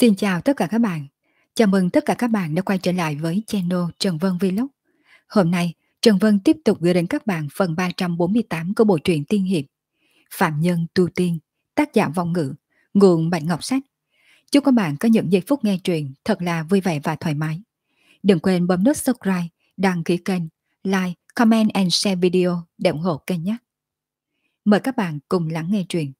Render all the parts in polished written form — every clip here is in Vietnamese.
Xin chào tất cả các bạn. Chào mừng tất cả các bạn đã quay trở lại với channel Trần Vân Vlog. Hôm nay, Trần Vân tiếp tục gửi đến các bạn phần 348 của bộ truyện tiên hiệp Phạm Nhân Tu Tiên, tác giả Vong Ngữ, nguồn Bạch Ngọc Sách. Chúc các bạn có những giây phút nghe truyện thật là vui vẻ và thoải mái. Đừng quên bấm nút subscribe, đăng ký kênh, like, comment and share video để ủng hộ kênh nhé. Mời các bạn cùng lắng nghe truyện.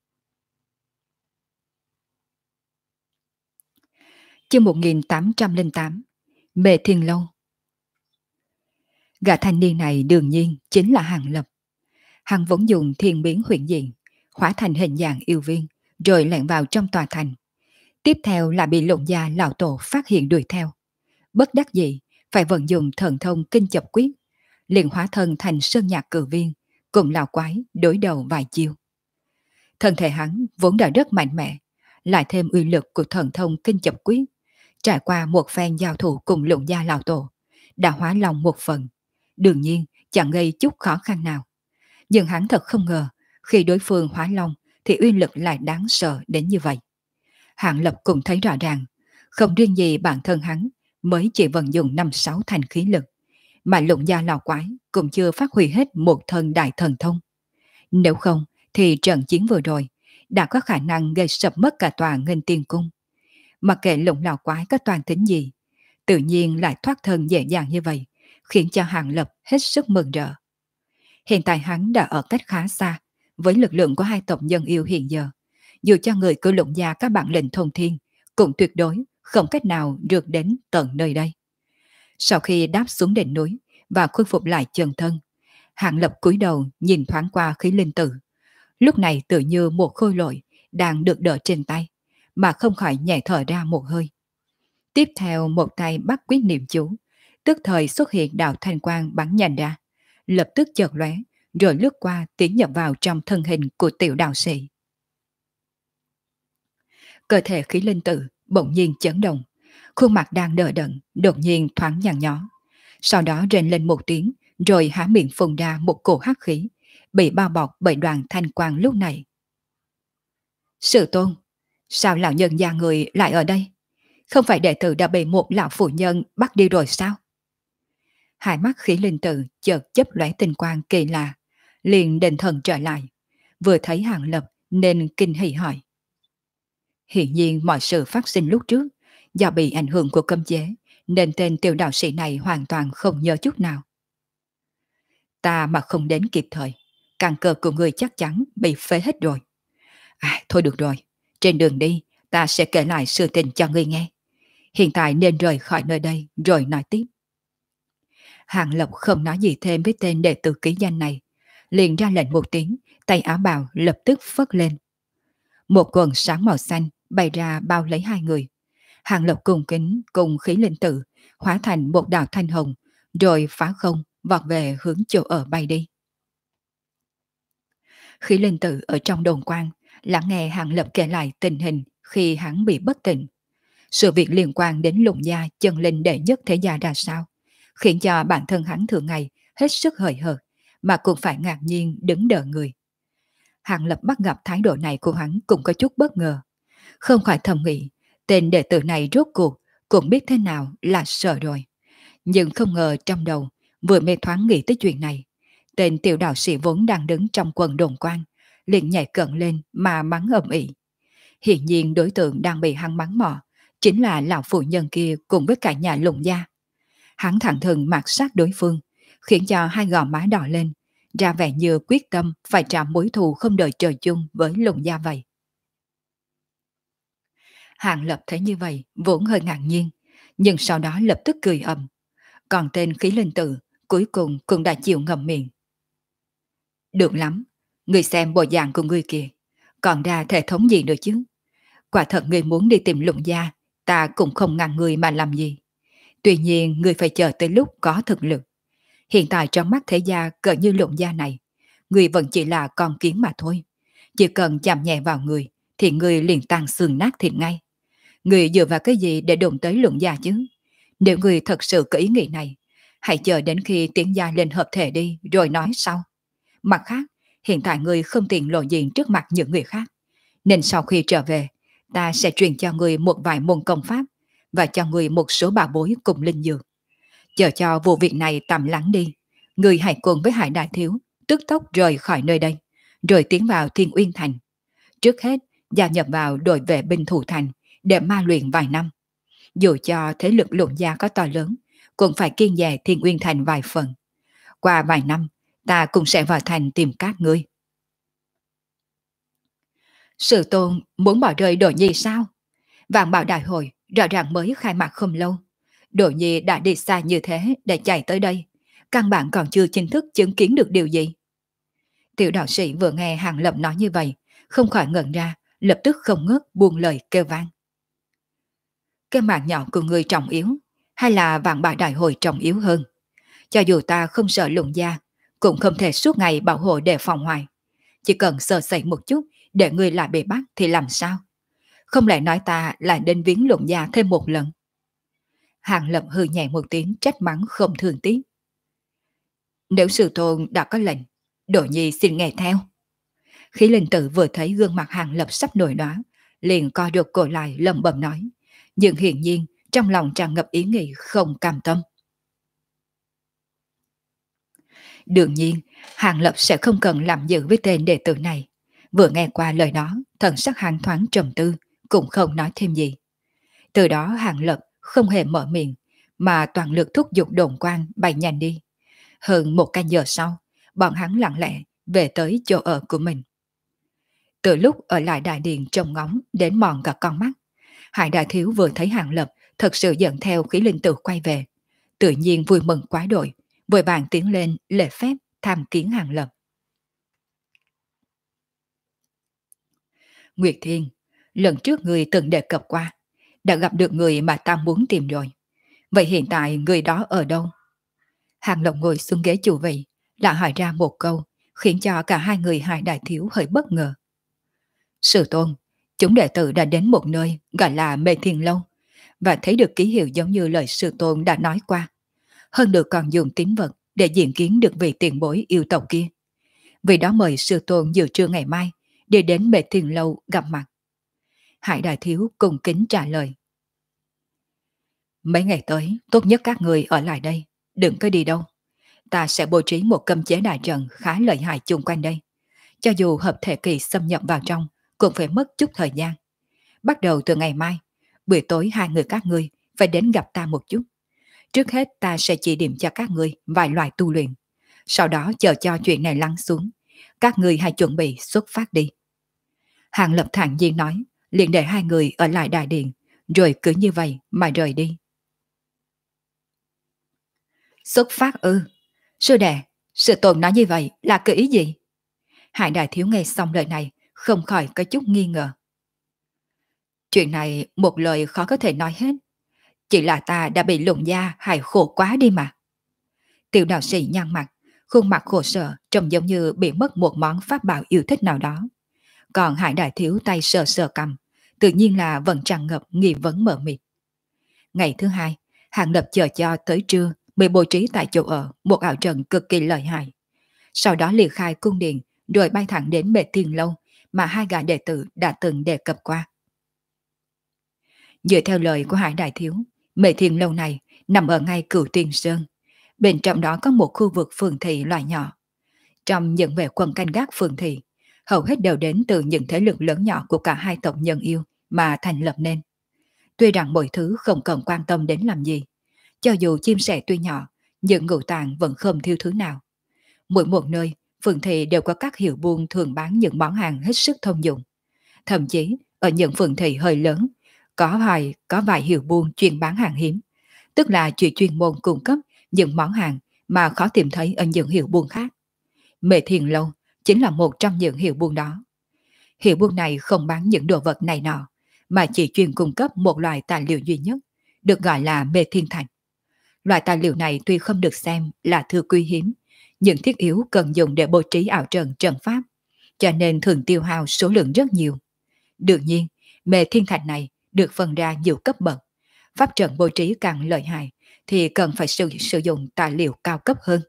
Chương 1808 Mê Thiên Lâu. Gã thanh niên này đương nhiên chính là Hàng Lập. Hắn vốn dùng thiên biến huyền diện, hóa thành hình dạng yêu viên, rồi lẻn vào trong tòa thành. Tiếp theo là bị Lục gia lão tổ phát hiện đuổi theo. Bất đắc dĩ, phải vận dụng thần thông kinh chập quyết, liền hóa thân thành sơn nhạc cử viên, cùng lão quái đối đầu vài chiêu. Thân thể hắn vốn đã rất mạnh mẽ, lại thêm uy lực của thần thông kinh chập quyết, trải qua một phen giao thủ cùng Lục gia lão tổ, đã hóa lòng một phần. Đương nhiên chẳng gây chút khó khăn nào. Nhưng hắn thật không ngờ, khi đối phương hóa long thì uy lực lại đáng sợ đến như vậy. Hạng Lập cũng thấy rõ ràng, không riêng gì bản thân hắn mới chỉ vận dụng 5-6 thành khí lực, mà Lục gia lão quái cũng chưa phát huy hết một thân đại thần thông. Nếu không thì trận chiến vừa rồi đã có khả năng gây sập mất cả tòa Nghênh Tiên Cung. Mặc kệ Lục lão quái có toàn tính gì, tự nhiên lại thoát thân dễ dàng như vậy, khiến cho Hạng Lập hết sức mừng rỡ. Hiện tại hắn đã ở cách khá xa, với lực lượng của hai tộc nhân yêu hiện giờ, dù cho người của Lục gia các bản lĩnh thông thiên, cũng tuyệt đối không cách nào rượt đến tận nơi đây. Sau khi đáp xuống đỉnh núi và khôi phục lại chân thân, Hạng Lập cúi đầu nhìn thoáng qua khí linh tử. Lúc này tự như một khôi lỗi đang được đỡ trên tay, mà không khỏi nhẹ thở ra một hơi. Tiếp theo một tay bắt quyết niệm chú, tức thời xuất hiện đạo thanh quang bắn nhanh ra, lập tức chợt lóe, rồi lướt qua tiến nhập vào trong thân hình của tiểu đạo sĩ. Cơ thể khí linh tử bỗng nhiên chấn động, khuôn mặt đang đờ đẫn đột nhiên thoáng nhăn nhó, sau đó rên lên một tiếng, rồi há miệng phun ra một cổ hắc khí, bị bao bọc bởi đoàn thanh quang lúc này. Sư tôn, sao lão nhân gia người lại ở đây? Không phải đệ tử đã bị một lão phụ nhân bắt đi rồi sao? Hai mắt khí linh tử chợt chớp lóe tinh quang kỳ lạ, liền định thần trở lại, vừa thấy Hạng Lập nên kinh hỉ hỏi. Hiển nhiên mọi sự phát sinh lúc trước, do bị ảnh hưởng của cấm chế, nên tên tiểu đạo sĩ này hoàn toàn không nhớ chút nào. Ta mà không đến kịp thời, căn cơ của người chắc chắn bị phế hết rồi. Thôi được rồi, trên đường đi ta sẽ kể lại sự tình cho ngươi nghe. Hiện tại nên rời khỏi nơi đây rồi nói tiếp. Hàng Lập không nói gì thêm với tên đệ tử ký danh này, liền ra lệnh một tiếng, tay áo bào lập tức phất lên. Một quần sáng màu xanh bay ra bao lấy hai người. Hàng Lập cùng kính cùng khí linh tử hóa thành một đạo thanh hồng, rồi phá không vọt về hướng chỗ ở bay đi. Khí linh tử ở trong đồn quan lắng nghe Hàng Lập kể lại tình hình khi hắn bị bất tỉnh. Sự việc liên quan đến Lục gia chân linh đệ nhất thế gia ra sao, khiến cho bản thân hắn thường ngày hết sức hời hợt, mà cũng phải ngạc nhiên đứng đợi người. Hàng Lập bắt gặp thái độ này của hắn cũng có chút bất ngờ, không khỏi thầm nghĩ, tên đệ tử này rốt cuộc cũng biết thế nào là sợ rồi. Nhưng không ngờ trong đầu vừa mê thoáng nghĩ tới chuyện này, tên tiểu đạo sĩ vốn đang đứng trong quần đồn quan liền nhảy cận lên mà mắng ầm ĩ. Hiển nhiên đối tượng đang bị hắn mắng mỏ chính là lão phụ nhân kia cùng với cả nhà Lục gia. Hắn thẳng thừng mạt sát đối phương, khiến cho hai gò má đỏ lên, ra vẻ như quyết tâm phải trả mối thù không đợi trời chung với Lục gia vậy. Hàng Lập thấy như vậy vốn hơi ngạc nhiên, nhưng sau đó lập tức cười ầm. Còn tên khí linh tử cuối cùng cũng đã chịu ngậm miệng. Được lắm, người xem bộ dạng của người kìa, còn ra thể thống gì nữa chứ? Quả thật người muốn đi tìm Lục gia, ta cũng không ngăn người mà làm gì. Tuy nhiên người phải chờ tới lúc có thực lực. Hiện tại trong mắt thế gia cỡ như Lục gia này, người vẫn chỉ là con kiến mà thôi. Chỉ cần chạm nhẹ vào người thì người liền tan xương nát thịt ngay. Người dựa vào cái gì để đụng tới Lục gia chứ? Nếu người thật sự có ý nghĩ này, hãy chờ đến khi tiến gia lên hợp thể đi rồi nói sau. Mặt khác, hiện tại người không tiện lộ diện trước mặt những người khác, nên sau khi trở về, ta sẽ truyền cho người một vài môn công pháp và cho người một số bảo bối cùng linh dược. Chờ cho vụ việc này tạm lắng đi, người hãy cùng với Hải Đại Thiếu tức tốc rời khỏi nơi đây, rồi tiến vào Thiên Uyên Thành. Trước hết, gia nhập vào đội vệ binh thủ thành để ma luyện vài năm. Dù cho thế lực Lục gia có to lớn, cũng phải kiên dè Thiên Uyên Thành vài phần. Qua vài năm, ta cũng sẽ vào thành tìm các ngươi. Sư tôn muốn bỏ rơi Đồ Nhi sao? Vạn Bảo Đại hội rõ ràng mới khai mạc không lâu. Đồ Nhi đã đi xa như thế để chạy tới đây. Căn bản còn chưa chính thức chứng kiến được điều gì. Tiểu đạo sĩ vừa nghe Hàng Lập nói như vậy, không khỏi ngẩn ra, lập tức không ngớt buông lời kêu vang. Cái mạng nhỏ của người trọng yếu, hay là Vạn Bảo Đại hội trọng yếu hơn? Cho dù ta không sợ Lục gia, cũng không thể suốt ngày bảo hộ đề phòng hoài. Chỉ cần sơ sẩy một chút để người lại bị bắt thì làm sao? Không lẽ nói ta lại đến viếng Lục gia thêm một lần? Hàng Lập hừ nhẹ một tiếng trách mắng không thương tiếc. Nếu sư tôn đã có lệnh, Đồ Nhi xin nghe theo. Khí linh tử vừa thấy gương mặt Hàng Lập sắp nổi đoá, liền co rụt cổ lại lẩm bẩm nói, nhưng hiển nhiên trong lòng tràn ngập ý nghĩ không cam tâm. Đương nhiên, Hàng Lập sẽ không cần làm giữ với tên đệ tử này. Vừa nghe qua lời đó, thần sắc hắn thoáng trầm tư, cũng không nói thêm gì. Từ đó Hàng Lập không hề mở miệng, mà toàn lực thúc giục đồn quan bay nhanh đi. Hơn một canh giờ sau, bọn hắn lặng lẽ về tới chỗ ở của mình. Từ lúc ở lại đại điện trông ngóng đến mòn cả con mắt, Hải Đại Thiếu vừa thấy Hàng Lập thật sự dẫn theo khí linh tử quay về. Tự nhiên vui mừng quá đội, vội vàng tiến lên lễ phép tham kiến Hàng Lập. Nguyệt Thiên, lần trước người từng đề cập qua, đã gặp được người mà ta muốn tìm rồi. Vậy hiện tại người đó ở đâu? Hàng Lập ngồi xuống ghế chủ vị, lại hỏi ra một câu, khiến cho cả hai người Hải Đại Thiếu hơi bất ngờ. Sư tôn, chúng đệ tử đã đến một nơi gọi là Mê Thiên Lâu, và thấy được ký hiệu giống như lời sư tôn đã nói qua. Hơn được còn dùng tín vật để diện kiến được vị tiền bối yêu tộc kia. Vì đó mời sư tôn dự trưa ngày mai đi đến Mê Thiên Lâu gặp mặt. Hải Đại Thiếu cung kính trả lời. Mấy ngày tới, tốt nhất các người ở lại đây, đừng có đi đâu. Ta sẽ bố trí một cấm chế đại trận khá lợi hại chung quanh đây. Cho dù hợp thể kỳ xâm nhập vào trong, cũng phải mất chút thời gian. Bắt đầu từ ngày mai, buổi tối hai người các ngươi phải đến gặp ta một chút. Trước hết ta sẽ chỉ điểm cho các ngươi vài loại tu luyện. Sau đó chờ cho chuyện này lắng xuống. Các ngươi hãy chuẩn bị xuất phát đi. Hàng Lập thản nhiên nói, liền để hai người ở lại đại điện, rồi cứ như vậy mà rời đi. Xuất phát ư? Sư đệ, sư tôn nói như vậy là cái ý gì? Hải Đại Thiếu nghe xong lời này, không khỏi có chút nghi ngờ. Chuyện này một lời khó có thể nói hết. Chỉ là ta đã bị Lục gia hại khổ quá đi mà. Tiểu đạo sĩ nhăn mặt, khuôn mặt khổ sở trông giống như bị mất một món pháp bảo yêu thích nào đó. Còn Hải Đại Thiếu tay sờ sờ cầm, tự nhiên là vẫn tràn ngập nghi vấn mờ mịt. Ngày thứ hai, Hàng Lập chờ cho tới trưa mới bố trí tại chỗ ở một ảo trận cực kỳ lợi hại. Sau đó liệt khai cung điện rồi bay thẳng đến Mê Thiên Lâu mà hai gã đệ tử đã từng đề cập qua. Dựa theo lời của Hải Đại Thiếu, Mê Thiên Lâu này nằm ở ngay Cửu Tiên Sơn. Bên trong đó có một khu vực phường thị loại nhỏ. Trong những vệ quân canh gác phường thị, hầu hết đều đến từ những thế lực lớn nhỏ của cả hai tộc nhân yêu mà thành lập nên. Tuy rằng mọi thứ không cần quan tâm đến làm gì, cho dù chim sẻ tuy nhỏ, nhưng ngũ tạng vẫn không thiếu thứ nào. Mỗi một nơi, phường thị đều có các hiệu buôn thường bán những món hàng hết sức thông dụng. Thậm chí, ở những phường thị hơi lớn, có vài hiệu buôn chuyên bán hàng hiếm, tức là chuyên môn cung cấp những món hàng mà khó tìm thấy ở những hiệu buôn khác. Mê Thiên Lâu chính là một trong những hiệu buôn đó. Hiệu buôn này không bán những đồ vật này nọ, mà chỉ chuyên cung cấp một loại tài liệu duy nhất, được gọi là Mê Thiên Thạch. Loại tài liệu này tuy không được xem là thư quý hiếm, nhưng thiết yếu cần dùng để bố trí ảo trận trận pháp, cho nên thường tiêu hao số lượng rất nhiều. Đương nhiên, Mê Thiên Thạch này được phân ra nhiều cấp bậc. Pháp trận bố trí càng lợi hại thì cần phải sử dụng tài liệu cao cấp hơn.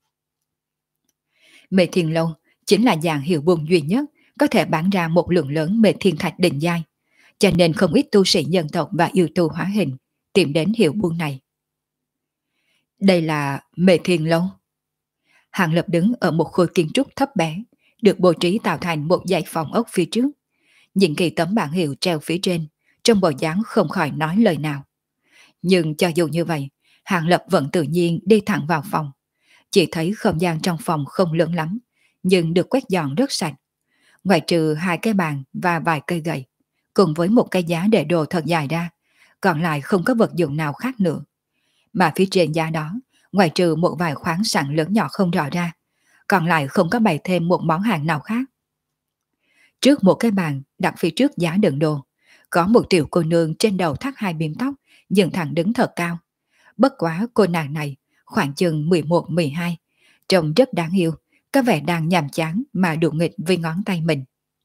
Mê Thiên Lâu chính là dạng hiệu buôn duy nhất có thể bán ra một lượng lớn Mê Thiên Thạch đỉnh giai. cho nên không ít tu sĩ nhân tộc và yêu tu hóa hình tìm đến hiệu buôn này. Đây là Mê Thiên Lâu. Hàng Lập đứng ở một khối kiến trúc thấp bé, được bố trí tạo thành một dãy phòng ốc phía trước. Nhìn kỳ tấm bảng hiệu treo phía trên, trong bộ dáng không khỏi nói lời nào. Nhưng cho dù như vậy, Hàng Lập vẫn tự nhiên đi thẳng vào phòng. Chỉ thấy không gian trong phòng không lớn lắm, nhưng được quét dọn rất sạch. Ngoài trừ 2 cái bàn và vài cây gậy, cùng với một cái giá để đồ thật dài ra, còn lại không có vật dụng nào khác nữa. Mà phía trên giá đó, ngoài trừ một vài khoáng sản lớn nhỏ không rõ ra, còn lại không có bày thêm một món hàng nào khác. Trước một cái bàn đặt phía trước giá đựng đồ, có một tiểu cô nương trên đầu thắt 2 biếm tóc, dựng thẳng đứng thật cao. Bất quá cô nàng này khoảng chừng 11-12, trông rất đáng yêu, có vẻ đang nhàm chán mà đùa nghịch với ngón tay mình.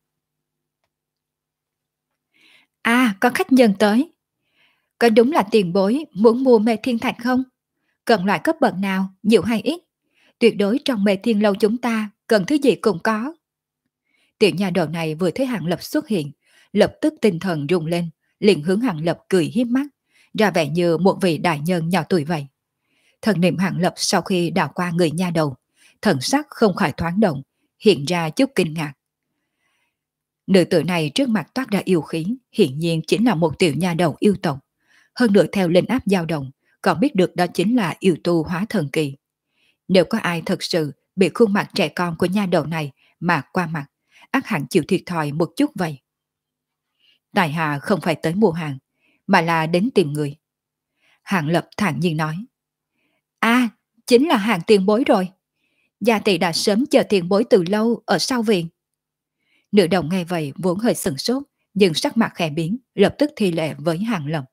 À, có khách nhân tới. Có đúng là tiền bối muốn mua Mê Thiên Thạch không? Cần loại cấp bậc nào, nhiều hay ít? Tuyệt đối trong Mê Thiên Lâu chúng ta cần thứ gì cũng có. Tiểu nhà đầu này vừa thấy Hàng Lập xuất hiện, lập tức tinh thần rung lên, liền hướng Hàng Lập cười hiếp mắt, ra vẻ như một vị đại nhân nhỏ tuổi vậy. Thần niệm Hàng Lập sau khi đảo qua người nha đầu, thần sắc không khỏi thoáng động, hiện ra chút kinh ngạc. Nữ tử này trước mặt toát ra yêu khí, hiển nhiên chính là một tiểu nha đầu yêu tộc. Hơn nữa theo linh áp dao động, còn biết được đó chính là yêu tu hóa thần kỳ. Nếu có ai thật sự bị khuôn mặt trẻ con của nha đầu này mà qua mặt, ắt hẳn chịu thiệt thòi một chút vậy. Tài hạ không phải tới mua hàng, mà là đến tìm người. Hàng Lập thản nhiên nói. À, chính là hàng tiền bối rồi. Gia tỷ đã sớm chờ tiền bối từ lâu ở sau viện. Nữ đồng nghe vậy vốn hơi sừng sốt, nhưng sắc mặt khẽ biến, lập tức thi lễ với Hàng Lập.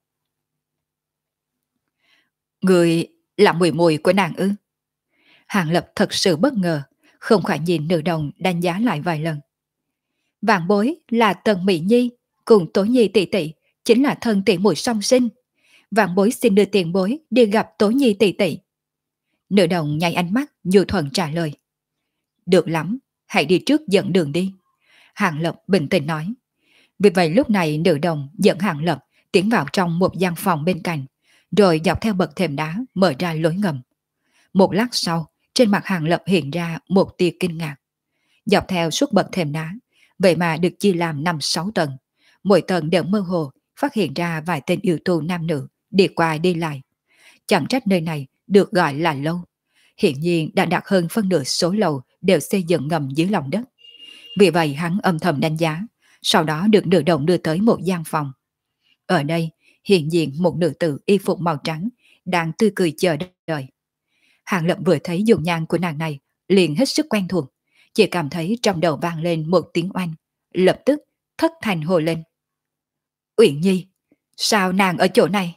Người là mùi mùi của nàng ư? Hàng Lập thật sự bất ngờ, không khỏi nhìn nữ đồng đánh giá lại vài lần. Vạn bối là Tần Mỹ Nhi, cùng Tố Nhi tỷ tỷ, chính là thân tỷ muội song sinh. Vạn bối xin đưa tiền bối đi gặp Tố Nhi tỷ tỷ. Nữ đồng nháy ánh mắt, nhu thuận trả lời. Được lắm, hãy đi trước dẫn đường đi. Hàng Lập bình tĩnh nói. Vì vậy lúc này nữ đồng dẫn Hàng Lập tiến vào trong một gian phòng bên cạnh, rồi dọc theo bậc thềm đá mở ra lối ngầm. Một lát sau, trên mặt Hàng Lập hiện ra một tia kinh ngạc. Dọc theo suốt bậc thềm đá, vậy mà được chia làm 5-6 tầng. Mỗi tầng đều mơ hồ, phát hiện ra vài tên yêu tu nam nữ đi qua đi lại. Chẳng trách nơi này được gọi là lâu. Hiện nhiên đã đạt hơn phân nửa số lầu đều xây dựng ngầm dưới lòng đất. Vì vậy hắn âm thầm đánh giá, sau đó được nữ đồng đưa tới một gian phòng. Ở đây, hiện nhiên một nữ tử y phục màu trắng, đang tươi cười chờ đợi. Hàng Lập vừa thấy dung nhan của nàng này, liền hết sức quen thuộc, chỉ cảm thấy trong đầu vang lên một tiếng oanh, lập tức thất thành hồ lên. Uyển Nhi, sao nàng ở chỗ này?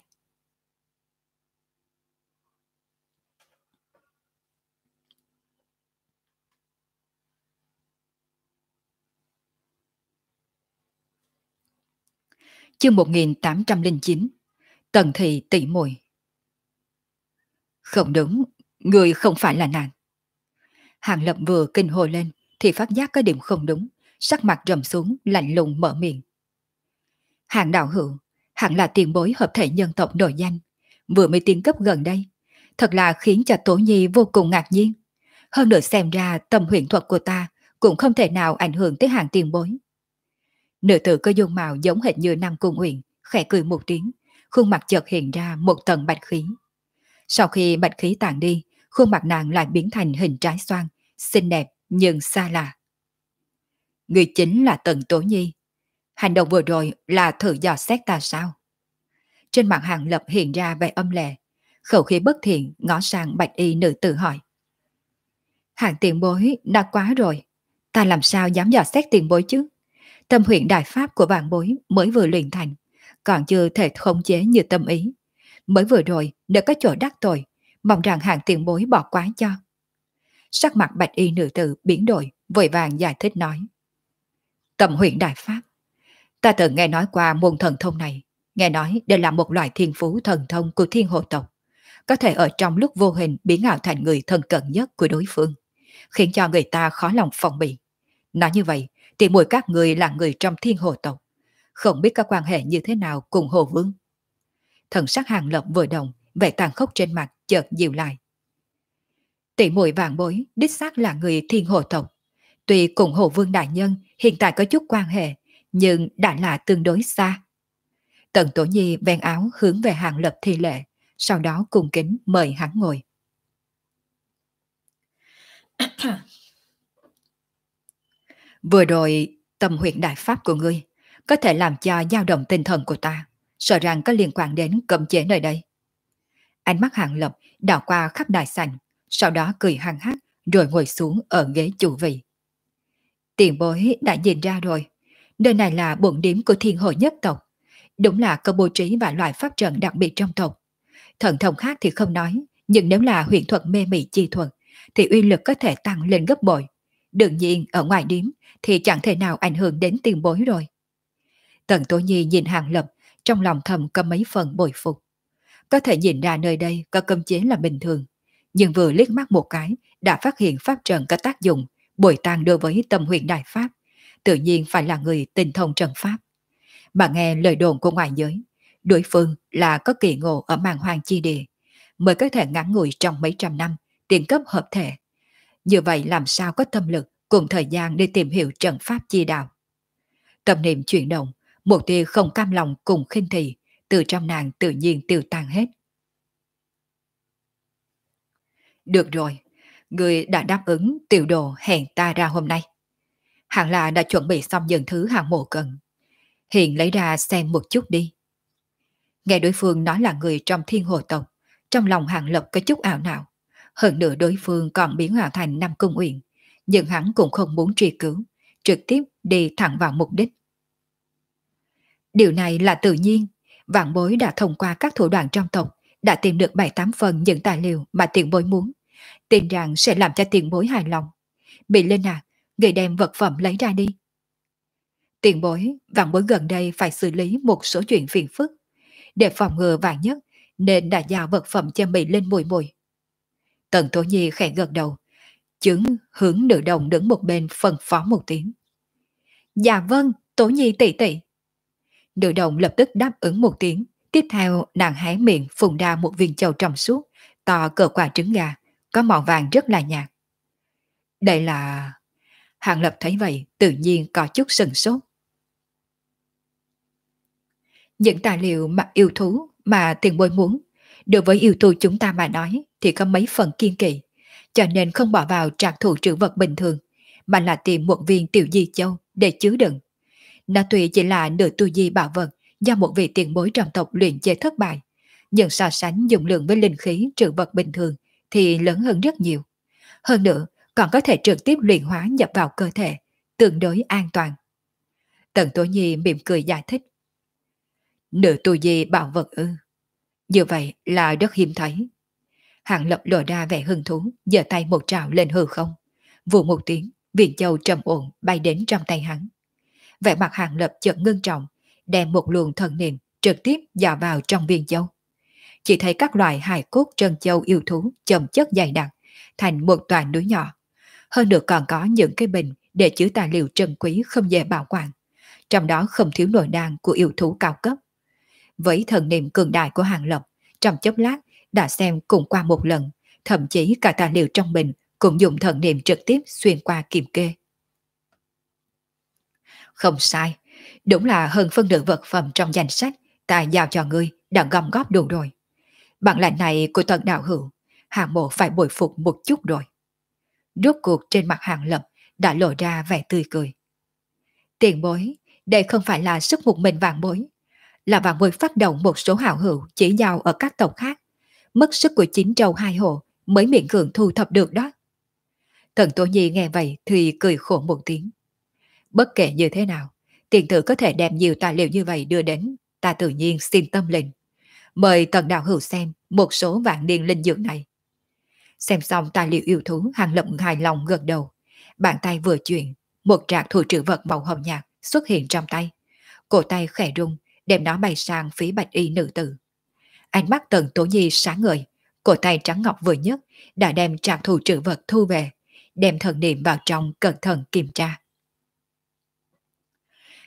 Chương 1809. Tần thị tỷ muội. Không đúng, người không phải là nàng. Hàng Lập vừa kinh hồ lên thì phát giác có điểm không đúng, sắc mặt trầm xuống lạnh lùng mở miệng. Hàng đạo hữu, hẳn là tiền bối hợp thể nhân tộc nổi danh, vừa mới tiến cấp gần đây, thật là khiến cho Tố Nhi vô cùng ngạc nhiên. Hơn nữa xem ra tầm huyền thuật của ta cũng không thể nào ảnh hưởng tới hàng tiền bối. Nữ tử có dung mạo giống hệt như Nam Cung Uyển, khẽ cười một tiếng, khuôn mặt chợt hiện ra một tầng bạch khí. Sau khi bạch khí tàn đi, khuôn mặt nàng lại biến thành hình trái xoan, xinh đẹp nhưng xa lạ. Người chính là Tần Tố Nhi. Hành động vừa rồi là thử dò xét ta sao? Trên mặt Hàng Lập hiện ra vẻ âm lệ, khẩu khí bất thiện ngó sang bạch y nữ tử hỏi. Hàng tiền bối đã quá rồi, ta làm sao dám dò xét tiền bối chứ? Tâm huyền đại pháp của vạn bối mới vừa luyện thành, còn chưa thể khống chế như tâm ý. Mới vừa rồi nếu có chỗ đắc tội, mong rằng hàng tiền bối bỏ quá cho. Sắc mặt bạch y nữ tử biến đổi, vội vàng giải thích nói. Tâm huyền đại pháp. Ta từng nghe nói qua môn thần thông này, nghe nói đây là một loại thiên phú thần thông của thiên hồ tộc, có thể ở trong lúc vô hình biến ảo thành người thân cận nhất của đối phương, khiến cho người ta khó lòng phòng bị. Nói như vậy, thì mỗi các người là người trong thiên hồ tộc, không biết có quan hệ như thế nào cùng Hồ Vương. Thần sắc Hàng Lập vừa động, vẻ tàn khốc trên mặt chợt dịu lại. Tỷ muội Vạn Bối đích xác là người Thiên Hồ tộc. Tuy cùng Hồ Vương đại nhân hiện tại có chút quan hệ, nhưng đã là tương đối xa. Tần Tổ Nhi ven áo hướng về Hàng Lập thi lễ, sau đó cung kính mời hắn ngồi. Vừa rồi tâm huyệt đại pháp của ngươi có thể làm cho dao động tinh thần của ta, sợ rằng có liên quan đến cấm chế nơi đây. Ánh mắt Hàng Lập đảo qua khắp đại sảnh, sau đó cười hăng hắc rồi ngồi xuống ở ghế chủ vị. Tiền bối đã nhìn ra rồi, nơi này là bổn điểm của Thiên Hồ nhất tộc, đúng là có bố trí và loại pháp trận đặc biệt trong tộc. Thần thông khác thì không nói, nhưng nếu là huyền thuật mê mị chi thuật thì uy lực có thể tăng lên gấp bội. Đương nhiên ở ngoài điếm thì chẳng thể nào ảnh hưởng đến tiền bối rồi. Tần Tố Nhi nhìn Hàng Lập, trong lòng thầm có mấy phần bội phục. Có thể nhìn ra nơi đây có cấm chế là bình thường, nhưng vừa liếc mắt một cái đã phát hiện pháp trận có tác dụng bồi tàng đối với tâm huyền đại pháp, tự nhiên phải là người tinh thông trận pháp. Mà nghe lời đồn của ngoại giới, đối phương là có kỳ ngộ ở màn hoàng chi địa, mới có thể ngắn ngủi trong mấy trăm năm tiền cấp hợp thể. Như vậy làm sao có tâm lực cùng thời gian để tìm hiểu trận pháp chi đạo. Tâm niệm chuyển động, một tia không cam lòng cùng khinh thị từ trong nàng tự nhiên tiêu tan hết. Được rồi, người đã đáp ứng tiểu đồ hẹn ta ra hôm nay. Hẳn là đã chuẩn bị xong những thứ hàng mộ cần. Hiện lấy ra xem một chút đi. Nghe đối phương nói là người trong Thiên Hồ tộc, trong lòng Hàng Lập có chút ảo não. Hơn nữa đối phương còn biến hóa thành Nam Cung Uyển, nhưng hắn cũng không muốn truy cứu, trực tiếp đi thẳng vào mục đích. Điều này là tự nhiên, Vạn Bối đã thông qua các thủ đoạn trong tộc, đã tìm được 7-8 phần những tài liệu mà tiền bối muốn, tin rằng sẽ làm cho tiền bối hài lòng. Bị Linh à, người đem vật phẩm lấy ra đi. Tiền bối, Vạn Bối gần đây phải xử lý một số chuyện phiền phức, để phòng ngừa vạn nhất nên đã giao vật phẩm cho Mỹ Linh mùi mùi. Tần Tố Nhi khẽ gật đầu, chứng hướng nữ đồng đứng một bên phân phó một tiếng. Dạ vâng, Tố Nhi tỷ tỷ. Nữ đồng lập tức đáp ứng một tiếng, tiếp theo nàng hé miệng phun ra một viên châu trong suốt, to cỡ quả trứng gà, có màu vàng rất là nhạt. Đây là... Hàng Lập thấy vậy tự nhiên có chút sừng sốt. Những tài liệu mà yêu thú mà tiền bối muốn, đối với yêu thú chúng ta mà nói thì có mấy phần kiên kỵ, cho nên không bỏ vào trạc thủ trữ vật bình thường, mà là tìm một viên tiểu di châu để chứa đựng. Nó tuy chỉ là nửa tu di bảo vật do một vị tiền bối trong tộc luyện chế thất bại, nhưng so sánh dùng lượng với linh khí trữ vật bình thường thì lớn hơn rất nhiều. Hơn nữa, còn có thể trực tiếp luyện hóa nhập vào cơ thể, tương đối an toàn. Tần Tố Nhi mỉm cười giải thích. Nửa tu di bảo vật ư? Như vậy là rất hiếm thấy. Hàng Lập lộ ra vẻ hứng thú, giơ tay một trào lên hư không. Vù một tiếng, viên châu trầm ổn bay đến trong tay hắn. Vẻ mặt Hàng Lập chợt ngưng trọng, đem một luồng thần niệm trực tiếp dò vào trong viên châu. Chỉ thấy các loại hài cốt trân châu yêu thú chồng chất dày đặc, thành một tòa núi nhỏ. Hơn nữa còn có những cái bình để chứa tài liệu trân quý không dễ bảo quản. Trong đó không thiếu nội đan của yêu thú cao cấp. Với thần niệm cường đại của Hàng Lập, trong chốc lát đã xem cùng qua một lần, thậm chí cả tài liệu trong bình cũng dùng thần niệm trực tiếp xuyên qua kiểm kê. Không sai, đúng là hơn phân nửa vật phẩm trong danh sách ta giao cho ngươi đã gom góp đủ rồi. Bản lãnh này của Tần đạo hữu, Hàng Mộ phải bồi phục một chút rồi. Rốt cuộc trên mặt Hàng Lập đã lộ ra vẻ tươi cười. Tiền bối, đây không phải là sức một mình Vạn Bối, là Vạn Bối phát động một số hảo hữu chỉ giao ở các tộc khác, mất sức của 9 trâu 2 hồ mới miễn cưỡng thu thập được đó. Tần Tố Nhi nghe vậy thì cười khổ một tiếng. Bất kể như thế nào, tiền tử có thể đem nhiều tài liệu như vậy đưa đến, ta tự nhiên xin tâm lệnh. Mời Tần đạo hữu xem một số vạn niên linh dược này. Xem xong tài liệu yêu thú, Hàng Lập hài lòng gật đầu. Bàn tay vừa chuyển, một trạc thủ trữ vật màu hồng nhạt xuất hiện trong tay. Cổ tay khẽ rung, đem nó bay sang phía bạch y nữ tử. Ánh mắt Tần Tố Nhi sáng ngời, cổ tay trắng ngọc vừa nhất đã đem trạc thủ trữ vật thu về, đem thần niệm vào trong cẩn thận kiểm tra.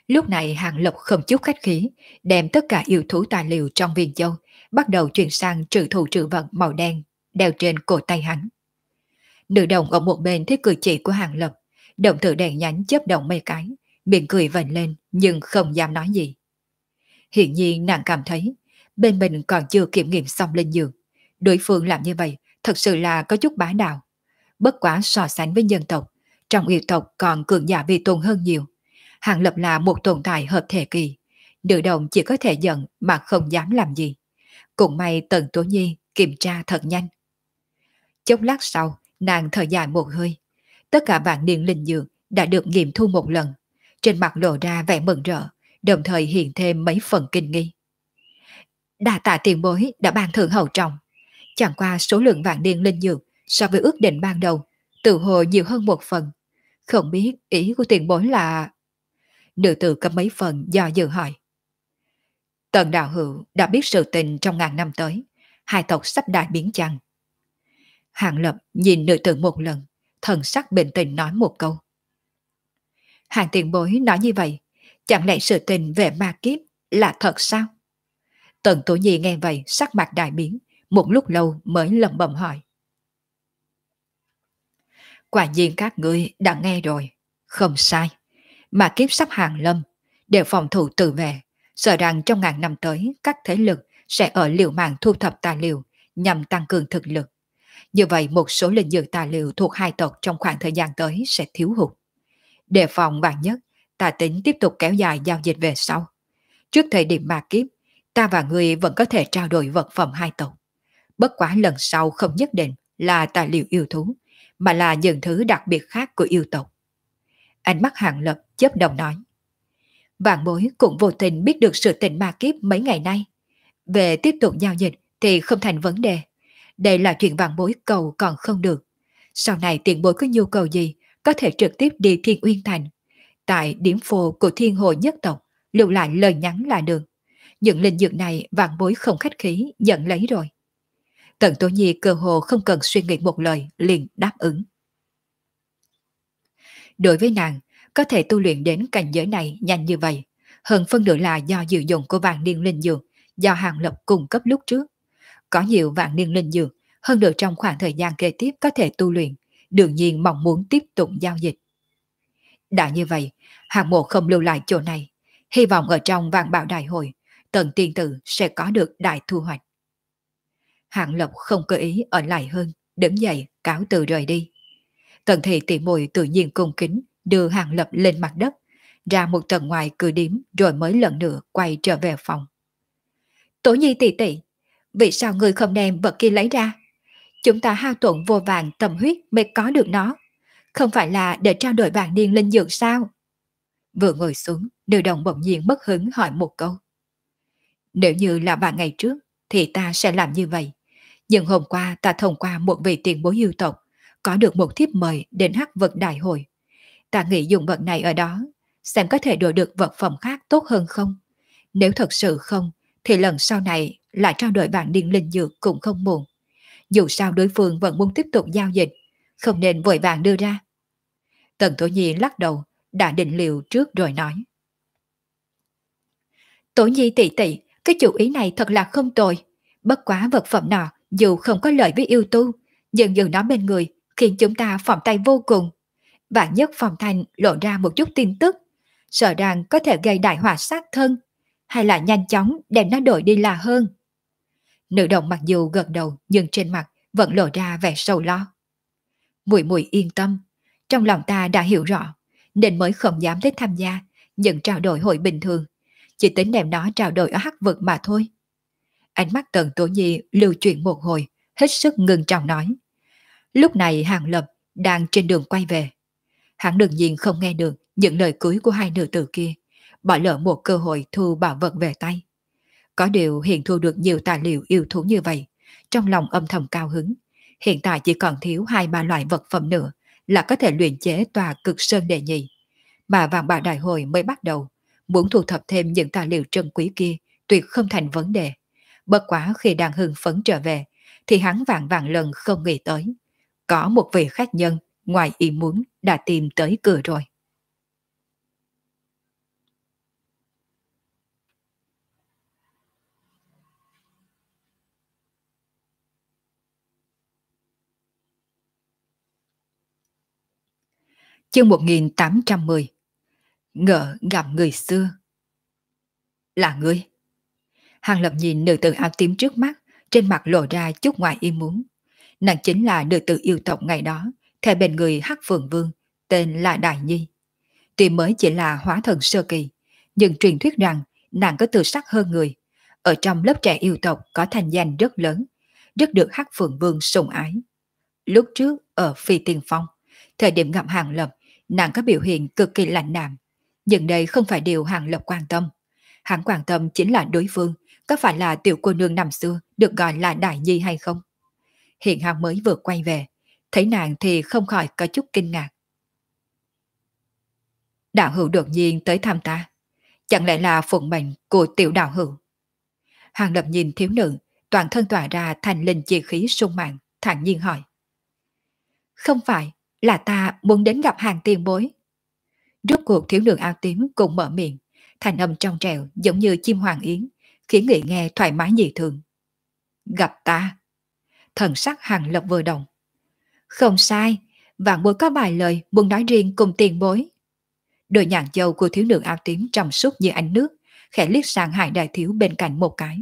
Lúc này Hàng Lập không chút khách khí, đem tất cả yêu thú tài liệu trong viên châu, bắt đầu chuyển sang trừ thù trừ vật màu đen, đeo trên cổ tay hắn. Nữ đồng ở một bên thấy cử chỉ của Hàng Lập, động tử đèn nhánh chớp động mấy cái, miệng cười vành lên nhưng không dám nói gì. Hiện nhiên nàng cảm thấy, bên mình còn chưa kiểm nghiệm xong linh dược. Đối phương làm như vậy thật sự là có chút bá đạo. Bất quá so sánh với nhân tộc, trong yêu tộc còn cường giả vi tôn hơn nhiều. Hàng Lập là một tồn tại hợp thể kỳ. Nữ đồng chỉ có thể giận mà không dám làm gì. Cũng may Tần Tố Nhi kiểm tra thật nhanh. Chốc lát sau, nàng thở dài một hơi. Tất cả vạn niên linh dược đã được nghiệm thu một lần. Trên mặt lộ ra vẻ mừng rỡ, đồng thời hiện thêm mấy phần kinh nghi. Đa tạ tiền bối đã ban thưởng hậu trọng. Chẳng qua số lượng vạn niên linh dược so với ước định ban đầu, tự hồ nhiều hơn một phần. Không biết ý của tiền bối là... Nữ tử có mấy phần do dự hỏi. Tần đạo hữu đã biết sự tình trong ngàn năm tới, hai tộc sắp đại biến chăng? Hàng Lập nhìn nữ tử một lần, thần sắc bình tĩnh nói một câu. Hàng tiền bối nói như vậy, chẳng lẽ sự tình về ma kiếp là thật sao? Tần Tổ Nhi nghe vậy sắc mặt đại biến, một lúc lâu mới lẩm bẩm hỏi. Quả nhiên các ngươi đã nghe rồi, không sai. Ma kiếp sắp hàng lâm, để phòng thủ tự vệ, sợ rằng trong ngàn năm tới các thế lực sẽ ở liều mạng thu thập tài liệu nhằm tăng cường thực lực. Như vậy một số linh dược tài liệu thuộc hai tộc trong khoảng thời gian tới sẽ thiếu hụt. Đề phòng vạn nhất, ta tính tiếp tục kéo dài giao dịch về sau. Trước thời điểm ma kiếp, ta và ngươi vẫn có thể trao đổi vật phẩm hai tộc. Bất quá lần sau không nhất định là tài liệu yêu thú, mà là những thứ đặc biệt khác của yêu tộc. Ánh mắt Hàng Lập chớp đồng nói. Vạn bối cũng vô tình biết được sự tình ma kiếp mấy ngày nay. Về tiếp tục giao dịch thì không thành vấn đề. Đây là chuyện vạn bối cầu còn không được. Sau này tiền bối có nhu cầu gì có thể trực tiếp đi Thiên Uyên Thành. Tại điểm phô của Thiên Hồ nhất tộc lưu lại lời nhắn là được. Những linh dược này vạn bối không khách khí nhận lấy rồi. Tần Tố Nhi cơ hồ không cần suy nghĩ một lời liền đáp ứng. Đối với nàng, có thể tu luyện đến cảnh giới này nhanh như vậy, hơn phân nửa là do dự dụng của vạn niên linh dược do Hàng Lập cung cấp lúc trước. Có nhiều vạn niên linh dược, hơn nữa trong khoảng thời gian kế tiếp có thể tu luyện, đương nhiên mong muốn tiếp tục giao dịch. Đã như vậy, Hàng Mộ không lưu lại chỗ này, hy vọng ở trong vạn bảo đại hội, Tần tiên tử sẽ có được đại thu hoạch. Hàng Lập không cơ ý ở lại hơn, đứng dậy cáo từ rời đi. Tần thị tỷ muội tự nhiên cung kính đưa Hàng Lập lên mặt đất, ra một tầng ngoài cửa điếm rồi mới lần nữa quay trở về phòng. Tổ Nhi tỷ tỷ, vì sao người không đem vật kia lấy ra? Chúng ta hao tổn vô vàng tâm huyết mới có được nó, không phải là để trao đổi vàng niên linh dược sao? Vừa ngồi xuống, nữ đồng bỗng nhiên mất hứng hỏi một câu. Nếu như là 3 ngày trước thì ta sẽ làm như vậy. Nhưng hôm qua ta thông qua một vị tiền bối yêu tộc, có được một thiếp mời đến hắc vật đại hội. Ta nghĩ dùng vật này ở đó, xem có thể đổi được vật phẩm khác tốt hơn không. Nếu thật sự không, thì lần sau này lại trao đổi vạn niên linh dược cũng không muộn. Dù sao đối phương vẫn muốn tiếp tục giao dịch, không nên vội vàng đưa ra. Tần Tổ Nhi lắc đầu, đã định liệu trước rồi nói. Tổ Nhi tỷ tỷ, cái chủ ý này thật là không tồi. Bất quá vật phẩm nọ, dù không có lợi với yêu tu, nhưng giữ nó bên người khiến chúng ta phòng tay vô cùng. Vạn nhất phòng thành lộ ra một chút tin tức, sợ rằng có thể gây đại họa sát thân, hay là nhanh chóng đem nó đổi đi là hơn. Nữ đồng mặc dù gật đầu nhưng trên mặt vẫn lộ ra vẻ sầu lo. Muội muội yên tâm, trong lòng ta đã hiểu rõ, nên mới không dám tới tham gia những trao đổi hội bình thường, chỉ tính đem nó trao đổi ở hắc vực mà thôi. Ánh mắt Tần Tố Nhi lưu chuyển một hồi, hết sức ngưng trọng nói. Lúc này Hàng Lập đang trên đường quay về. Hắn đương nhiên không nghe được những lời cuối của hai nữ tử kia, bỏ lỡ một cơ hội thu bảo vật về tay. Có điều hiện thu được nhiều tài liệu yêu thú như vậy, trong lòng âm thầm cao hứng. Hiện tại chỉ còn thiếu 2-3 loại vật phẩm nữa là có thể luyện chế tòa cực sơn đệ nhị. Mà vàng bạc đại hội mới bắt đầu, muốn thu thập thêm những tài liệu trân quý kia tuyệt không thành vấn đề. Bất quá khi đang hưng phấn trở về, thì hắn vạn vạn lần không nghĩ tới. Có một vị khách nhân ngoài ý muốn đã tìm tới cửa rồi. Chương 1810. Ngỡ gặp người xưa. Là ngươi? Hàng Lập nhìn nữ tử áo tím trước mắt, trên mặt lộ ra chút ngoài ý muốn. Nàng chính là nữ tử yêu tộc ngày đó, theo bên người Hắc Phượng Vương, tên là Đại Nhi. Tuy mới chỉ là hóa thần sơ kỳ, nhưng truyền thuyết rằng nàng có tư sắc hơn người. Ở trong lớp trẻ yêu tộc có thành danh rất lớn, rất được Hắc Phượng Vương sủng ái. Lúc trước ở Phi Tiên Phong, thời điểm gặp Hàng Lập, nàng có biểu hiện cực kỳ lạnh đạm. Nhưng đây không phải điều Hàng Lập quan tâm. Hắn quan tâm chính là đối phương có phải là tiểu cô nương năm xưa được gọi là Đại Nhi hay không. Hiện hắn mới vừa quay về, thấy nàng thì không khỏi có chút kinh ngạc. Đạo hữu đột nhiên tới thăm ta, chẳng lẽ là phụng mệnh của tiểu đạo hữu? Hàng Lập nhìn thiếu nữ, toàn thân tỏa ra thành linh chi khí sung mãn, thản nhiên hỏi. Không phải, là ta muốn đến gặp Hàng tiền bối. Rốt cuộc thiếu nữ áo tím cũng mở miệng, thành âm trong trẻo giống như chim hoàng yến, khiến người nghe thoải mái dị thường. Gặp ta? Thần sắc Hàng Lập vừa động. Không sai, vạn bối có vài lời muốn nói riêng cùng tiền bối. Đôi nhãn châu của thiếu nữ áo tím trong suốt như ánh nước, khẽ liếc sang Hải Đại Thiếu bên cạnh một cái.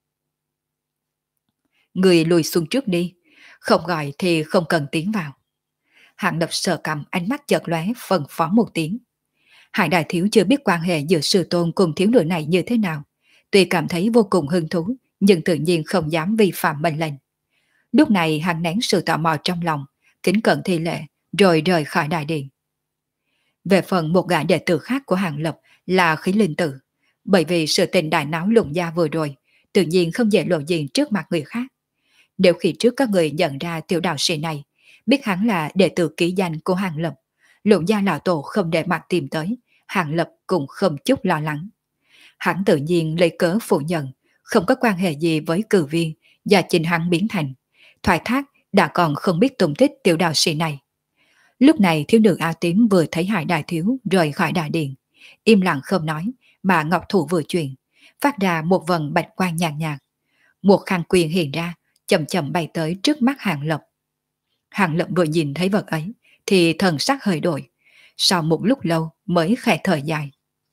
Người lùi xuống trước đi, không gọi thì không cần tiến vào. Hàng Lập sờ cầm, ánh mắt chợt lóe, phân phó một tiếng. Hải Đại Thiếu chưa biết quan hệ giữa sư tôn cùng thiếu nữ này như thế nào, tuy cảm thấy vô cùng hứng thú, nhưng tự nhiên không dám vi phạm mệnh lệnh. Lúc này hắn nén sự tò mò trong lòng, kính cẩn thi lễ, rồi rời khỏi đại điện. Về phần một gã đệ tử khác của Hàng Lập là Khí Linh Tử, bởi vì sự tình đại náo lụng gia vừa rồi, tự nhiên không dễ lộ diện trước mặt người khác. Nếu khi trước các người nhận ra tiểu đạo sĩ này, biết hắn là đệ tử ký danh của Hàng Lập, lụng gia lão tổ không để mặt tìm tới, Hàng Lập cũng không chút lo lắng. Hắn tự nhiên lấy cớ phủ nhận, không có quan hệ gì với cử viên và chính hắn biến thành. Thoại thác đã còn không biết tung tích tiểu đạo sĩ này. Lúc này thiếu nữ áo tím vừa thấy Hải Đại Thiếu rời khỏi đại điện, im lặng không nói, mà ngọc thủ vừa chuyển, phát ra một vần bạch quang nhàn nhạt. Một khăn quyền hiện ra, chậm chậm bay tới trước mắt Hàng Lập. Hàng Lập vừa nhìn thấy vật ấy, thì thần sắc hơi đổi. Sau một lúc lâu mới khẽ thở dài.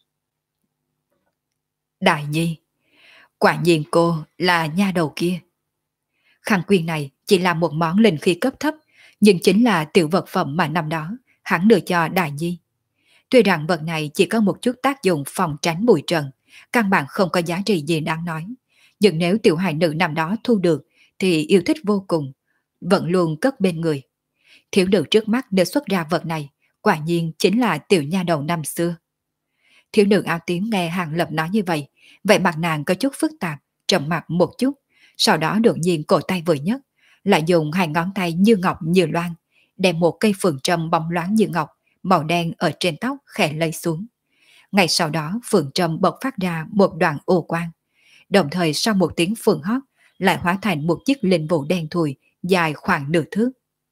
Đại Nhi, quả nhiên cô là nha đầu kia. Khăn quyền này chỉ là một món linh khí cấp thấp, nhưng chính là tiểu vật phẩm mà năm đó hắn đưa cho Đại Nhi. Tuy rằng vật này chỉ có một chút tác dụng phòng tránh bụi trần, căn bản không có giá trị gì đáng nói. Nhưng nếu tiểu hài nữ năm đó thu được thì yêu thích vô cùng, vẫn luôn cất bên người. Thiếu nữ trước mắt nếu xuất ra vật này, quả nhiên chính là tiểu nha đầu năm xưa. Thiếu nữ áo tím nghe Hàng Lập nói như vậy, vậy mặt nàng có chút phức tạp, trầm mặt một chút, sau đó đột nhiên cổ tay vừa nhấc, lại dùng hai ngón tay như ngọc như loan, đem một cây phượng trâm bóng loáng như ngọc, màu đen ở trên tóc khẽ lấy xuống. Ngay sau đó phượng trâm bộc phát ra một đoạn ô quang, đồng thời sau một tiếng phượng hót, lại hóa thành một chiếc linh vụ đen thùi dài khoảng nửa thước.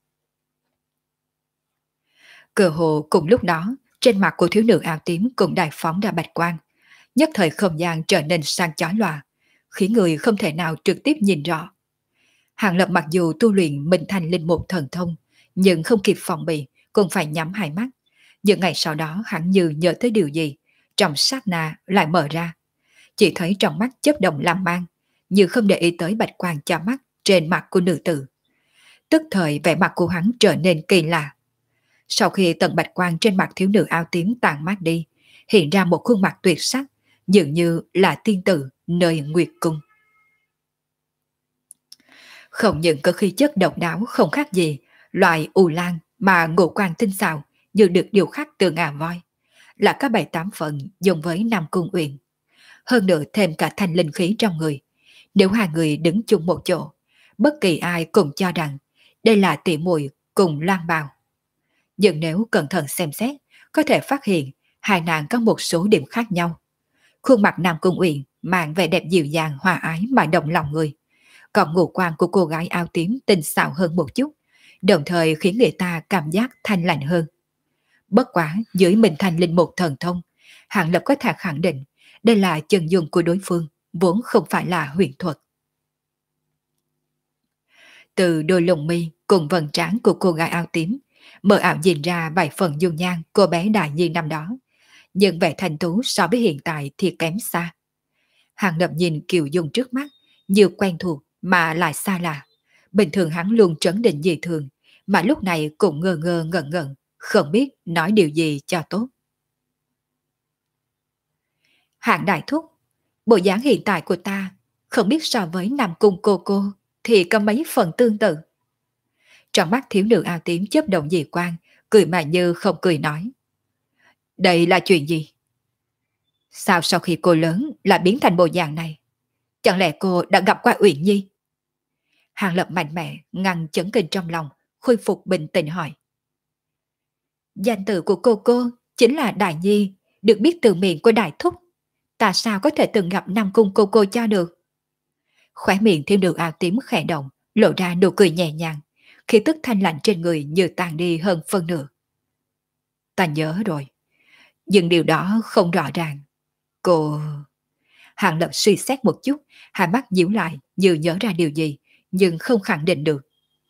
Cơ hồ cùng lúc đó, trên mặt của thiếu nữ áo tím cũng đại phóng ra bạch quang, nhất thời không gian trở nên sang chói lòa, khiến người không thể nào trực tiếp nhìn rõ. Hàng Lập mặc dù tu luyện Minh Thành linh mục thần thông, nhưng không kịp phòng bị, cũng phải nhắm hai mắt. Nhưng ngày sau đó hắn như nhớ tới điều gì, trong sát na lại mở ra. Chỉ thấy trong mắt chớp động lam mang, như không để ý tới bạch quang cho mắt trên mặt của nữ tử. Tức thời vẻ mặt của hắn trở nên kỳ lạ. Sau khi tầng bạch quang trên mặt thiếu nữ áo tím tàn mát đi, hiện ra một khuôn mặt tuyệt sắc, dường như là tiên tử nơi Nguyệt Cung. Không những có khí chất độc đáo không khác gì loại u lan mà ngũ quan tinh xảo như được điều khắc từ ngà voi, là các bảy tám phần dùng với Nam Cung Uyển. Hơn nữa thêm cả thanh linh khí trong người. Nếu hai người đứng chung một chỗ, bất kỳ ai cũng cho rằng đây là tỷ muội cùng Loan Bào. Nhưng nếu cẩn thận xem xét, có thể phát hiện hai nàng có một số điểm khác nhau. Khuôn mặt Nam Cung Uyển mang vẻ đẹp dịu dàng hòa ái mà động lòng người. Còn ngũ quan của cô gái áo tím tinh xảo hơn một chút, đồng thời khiến người ta cảm giác thanh lạnh hơn. Bất quá dưới Minh Thành linh mục thần thông, Hàng Lập có thể khẳng định đây là chân dung của đối phương, vốn không phải là huyền thuật. Từ đôi lồng mi cùng vầng trán của cô gái áo tím mờ ảo nhìn ra vài phần dung nhan cô bé đại nhiên năm đó, nhưng vẻ thành tú so với hiện tại thì kém xa. Hàng Lập nhìn Kiều Dung trước mắt, như quen thuộc mà lại xa lạ. Bình thường hắn luôn trấn định dị thường, mà lúc này cũng ngơ ngơ ngẩn ngẩn, không biết nói điều gì cho tốt. Hạng đại thúc, bộ dáng hiện tại của ta, không biết so với Nam Cung cô thì có mấy phần tương tự. Trong mắt thiếu nữ áo tím chớp động dị quan, cười mà như không cười nói. Đây là chuyện gì? Sao sau khi cô lớn lại biến thành bộ dạng này? Chẳng lẽ cô đã gặp qua Uyển Nhi? Hàng Lập mạnh mẽ ngăn chấn kinh trong lòng, khôi phục bình tĩnh hỏi. Danh tự của cô chính là Đại Nhi, được biết từ miệng của Đại Thúc. Ta sao có thể từng gặp Nam Cung cô cho được? Khóe miệng thiếu nữ áo tím khẽ động, lộ ra nụ cười nhẹ nhàng, khi tức thanh lạnh trên người như tàn đi hơn phân nửa. Ta nhớ rồi, nhưng điều đó không rõ ràng. Cô... Hàng Lập suy xét một chút, hai mắt díu lại như nhớ ra điều gì, nhưng không khẳng định được.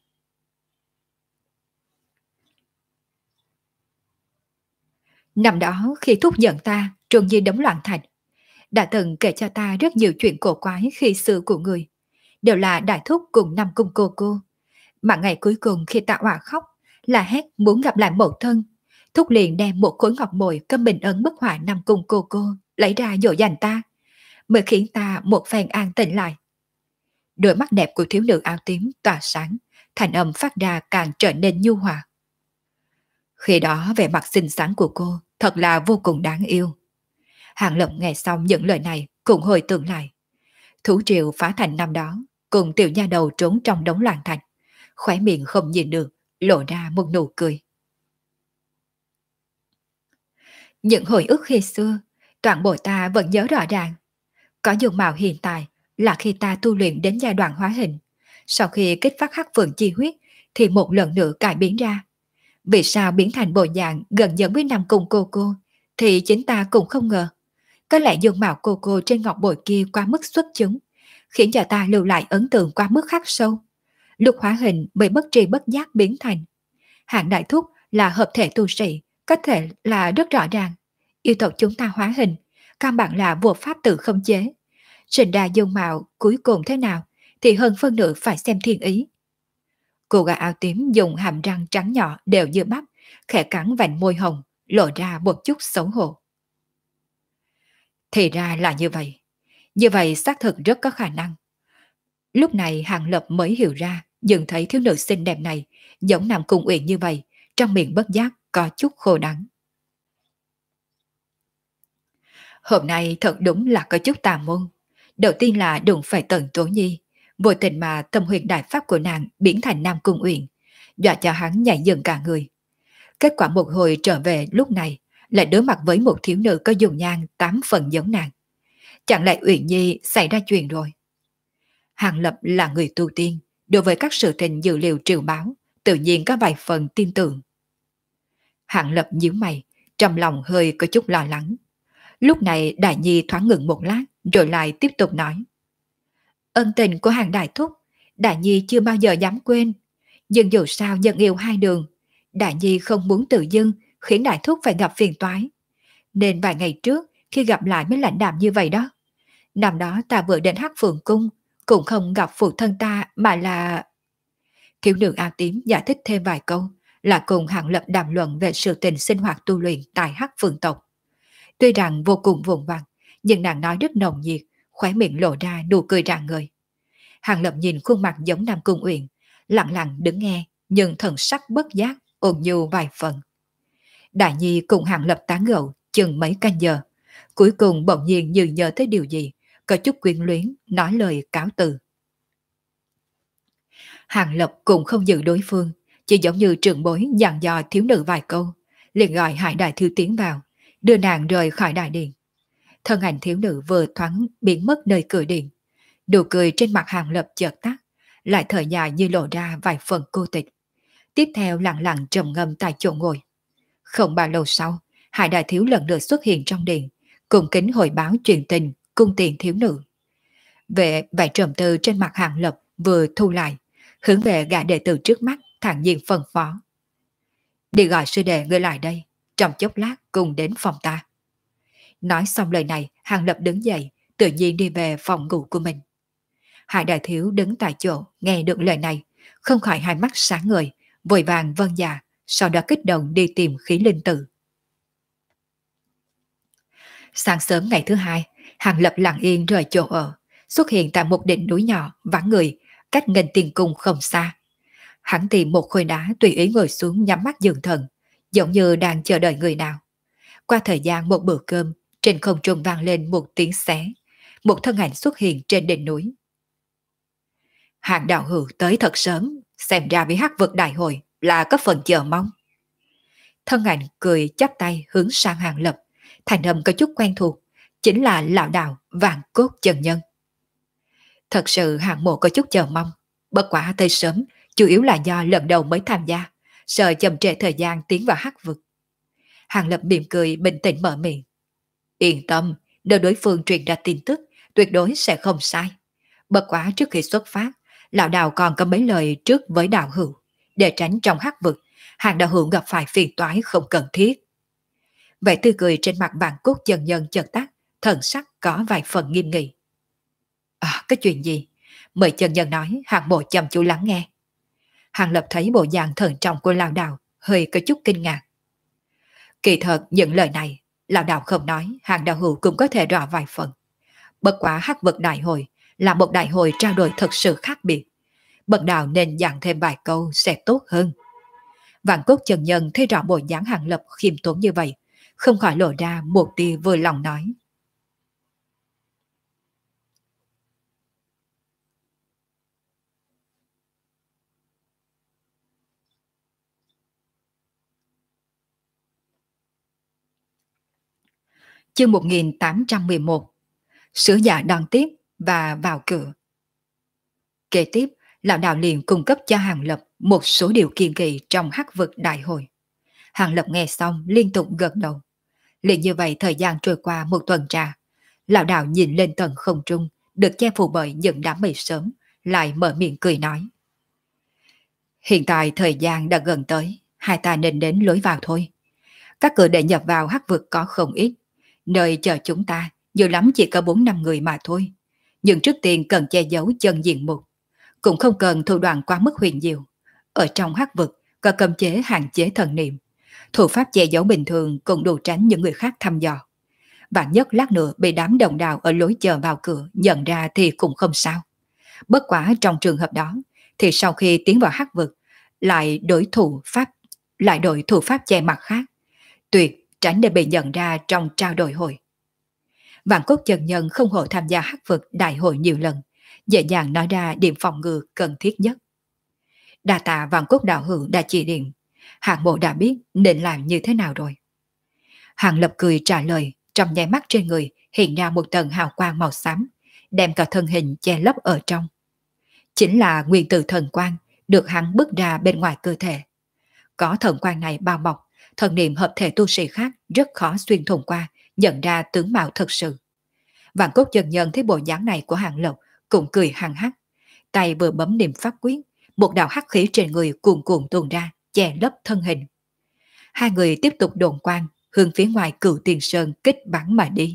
Năm đó khi thúc giận ta trùng như đống loạn thạch, đã từng kể cho ta rất nhiều chuyện cổ quái khi xưa của người, đều là Đại Thúc cùng Nam Cung cô. Mà ngày cuối cùng khi ta òa khóc, là hét muốn gặp lại mẫu thân, Thúc liền đem một khối ngọc bội câm bình ấn bức họa Nam Cung cô lấy ra dỗ dành ta, mới khiến ta một phen an tĩnh lại. Đôi mắt đẹp của thiếu nữ áo tím tỏa sáng, thành âm phát ra càng trở nên nhu hòa. Khi đó vẻ mặt xinh xắn của cô thật là vô cùng đáng yêu. Hàng Lập nghe xong những lời này cũng hồi tưởng lại. Thú triều phá thành năm đó, cùng tiểu nha đầu trốn trong đống loạn thạch, khóe miệng không nhìn được, lộ ra một nụ cười. Những hồi ức khi xưa, toàn bộ ta vẫn nhớ rõ ràng. Có dung mạo hiện tại là khi ta tu luyện đến giai đoạn hóa hình. Sau khi kích phát hắc phượng chi huyết thì một lần nữa cải biến ra. Vì sao biến thành bộ dạng gần giống với Nam Cung cô thì chính ta cũng không ngờ. Có lẽ dung mạo cô trên ngọc bội kia quá mức xuất chúng, khiến cho ta lưu lại ấn tượng quá mức khắc sâu. Lúc hóa hình mới bất tri bất giác biến thành. Hạng Đại Thúc là hợp thể tu sĩ, có thể là rất rõ ràng. Yêu tộc chúng ta hóa hình, căn bản là vô pháp tự không chế. Sinh ra dung mạo cuối cùng thế nào thì hơn phân nửa phải xem thiên ý. Cô gái áo tím dùng hàm răng trắng nhỏ đều như bắp, khẽ cắn vành môi hồng, lộ ra một chút xấu hổ. Thì ra là như vậy. Như vậy xác thực rất có khả năng. Lúc này Hàng Lập mới hiểu ra, nhận thấy thiếu nữ xinh đẹp này giống Nam Cung Uyển như vậy, trong miệng bất giác có chút khô đắng. Hôm nay thật đúng là có chút tà môn. Đầu tiên là đụng phải Tần Tố Nhi, vô tình mà tâm huyền đại pháp của nàng biến thành Nam Cung Uyển, dọa cho hắn nhảy dựng cả người. Kết quả một hồi trở về lúc này, lại đối mặt với một thiếu nữ có dung nhan 8 phần giống nàng. Chẳng lẽ Uyển Nhi xảy ra chuyện rồi? Hàng Lập là người tu tiên, đối với các sự tình dữ liệu triều báo, tự nhiên có vài phần tin tưởng. Hàng Lập nhíu mày, trong lòng hơi có chút lo lắng. Lúc này Đại Nhi thoáng ngừng một lát, rồi lại tiếp tục nói. Ân tình của Hàng Đại Thúc, Đại Nhi chưa bao giờ dám quên. Nhưng dù sao nhân yêu hai đường, Đại Nhi không muốn tự dưng khiến Đại Thúc phải gặp phiền toái. Nên vài ngày trước, khi gặp lại mới lãnh đạm như vậy đó. Năm đó ta vừa đến Hắc Phượng Cung, cũng không gặp phụ thân ta mà là... Thiếu nữ áo tím giải thích thêm vài câu, là cùng Hàng Lập đàm luận về sự tình sinh hoạt tu luyện tại Hắc Phượng tộc. Tuy rằng vô cùng vụn vặt, nhưng nàng nói rất nồng nhiệt, khóe miệng lộ ra nụ cười rạng ngời. Hàng Lập nhìn khuôn mặt giống Nam Cung Uyển, lặng lặng đứng nghe, nhưng thần sắc bất giác, ôn nhu vài phần. Đại Nhi cùng Hàng Lập tán gẫu chừng mấy canh giờ, cuối cùng bỗng nhiên như nhớ tới điều gì, có chút quyến luyến, nói lời cáo từ. Hàng Lập cũng không giữ đối phương, chỉ giống như trưởng bối dặn dò thiếu nữ vài câu, liền gọi Hải Đại Thư tiến vào, đưa nàng rời khỏi đại điện. Thân ảnh thiếu nữ vừa thoáng biến mất nơi cửa điện, nụ cười trên mặt Hàng Lập chợt tắt, lại thở dài như lộ ra vài phần cô tịch. Tiếp theo lặng lặng trầm ngâm tại chỗ ngồi. Không bao lâu sau, Hải Đại Thiếu lần lượt xuất hiện trong điện, cùng kính hồi báo chuyện tình cung tiền thiếu nữ. Về vẻ trầm tư trên mặt Hàng Lập vừa thu lại, hướng về gã đệ tử trước mắt thản nhiên phân phó. Đi gọi sư đệ ngươi lại đây, trong chốc lát cùng đến phòng ta. Nói xong lời này, Hàng Lập đứng dậy, tự nhiên đi về phòng ngủ của mình. Hải đại thiếu đứng tại chỗ, nghe được lời này, không khỏi hai mắt sáng ngời, vội vàng vâng dạ, sau đó kích động đi tìm khí linh tử. Sáng sớm ngày thứ hai, Hàng Lập lặng yên rời chỗ ở, xuất hiện tại một đỉnh núi nhỏ, vắng người, cách nghênh tiền cung không xa. Hắn tìm một khối đá tùy ý ngồi xuống nhắm mắt dưỡng thần, giống như đang chờ đợi người nào. Qua thời gian một bữa cơm, trên không trung vang lên một tiếng xé, một thân ảnh xuất hiện trên đỉnh núi. Hàng đạo hữu tới thật sớm, xem ra với hắc vực đại hội là có phần chờ mong. Thân ảnh cười chắp tay hướng sang Hàng Lập, thành âm có chút quen thuộc, chính là lão đạo Vạn Cốt chân nhân. Thật sự Hàng mộ có chút chờ mong, bất quả tới sớm, chủ yếu là do lần đầu mới tham gia, sợ chậm trễ thời gian tiến vào hắc vực. Hàng Lập mỉm cười bình tĩnh mở miệng. Yên tâm, nếu đối phương truyền ra tin tức, tuyệt đối sẽ không sai. Bất quá trước khi xuất phát, lão đạo còn có mấy lời trước với đạo hữu, để tránh trong hắc vực, Hàng đạo hữu gặp phải phiền toái không cần thiết. Vẻ tươi cười trên mặt Vạn Cốt chân nhân chợt tắt, thần sắc có vài phần nghiêm nghị. Cái chuyện gì? Mời chân nhân nói, Hàng mộ chăm chú lắng nghe. Hàng Lập thấy bộ dạng thận trọng của lão đạo, hơi có chút kinh ngạc. Kỳ thật những lời này, lão đạo không nói, Hàng đạo hữu cũng có thể rõ vài phần. Bất quá hắc vực đại hội là một đại hội trao đổi thật sự khác biệt. Bậc đạo nên dặn thêm vài câu sẽ tốt hơn. Vạn Cốt chân nhân thấy rõ bộ dáng Hàng Lập khiêm tốn như vậy, không khỏi lộ ra một tia vui lòng nói. Chương 1811. Sứ giả đón tiếp và vào cửa. Kế tiếp, lão đạo liền cung cấp cho Hàng Lập một số điều kiên kỳ trong hắc vực đại hội. Hàng Lập nghe xong liên tục gật đầu. Liền như vậy thời gian trôi qua một tuần trà, lão đạo nhìn lên tầng không trung, được che phủ bởi những đám mây sớm, lại mở miệng cười nói. Hiện tại thời gian đã gần tới, hai ta nên đến lối vào thôi. Các cửa để nhập vào hắc vực có không ít, nơi chờ chúng ta nhiều lắm chỉ có 4-5 người mà thôi. Nhưng trước tiên cần che giấu chân diện mục, cũng không cần thủ đoạn quá mức huyền diệu. Ở trong hắc vực có cấm chế hạn chế thần niệm, thủ pháp che giấu bình thường cũng đủ tránh những người khác thăm dò. Vạn nhất lát nữa bị đám đồng đạo ở lối chờ vào cửa nhận ra thì cũng không sao. Bất quả trong trường hợp đó, thì sau khi tiến vào hắc vực, lại đổi thủ pháp che mặt khác, tuyệt tránh để bị nhận ra trong trao đổi hội. Vạn Cốt chân nhân không hổ tham gia hắc vực đại hội nhiều lần, dễ dàng nói ra điểm phòng ngự cần thiết nhất. Đa tạ Vạn Cốt đạo hữu đã chỉ điểm, Hạng mộ đã biết nên làm như thế nào rồi. Hàng Lập cười trả lời, trong nháy mắt trên người hiện ra một tầng hào quang màu xám, đem cả thân hình che lấp ở trong. Chính là nguyên tử thần quang được hắn bước ra bên ngoài cơ thể. Có thần quang này bao bọc, thần niệm hợp thể tu sĩ khác rất khó xuyên thủng qua, nhận ra tướng mạo thật sự. Vạn Cốt chân nhân thấy bộ dáng này của Hàng Lập cũng cười hăng hắc, tay vừa bấm niệm pháp quyết, một đạo hắc khí trên người cuồn cuộn tuôn ra, che lấp thân hình. Hai người tiếp tục đồn quang, hướng phía ngoài Cửu Tiền Sơn kích bắn mà đi.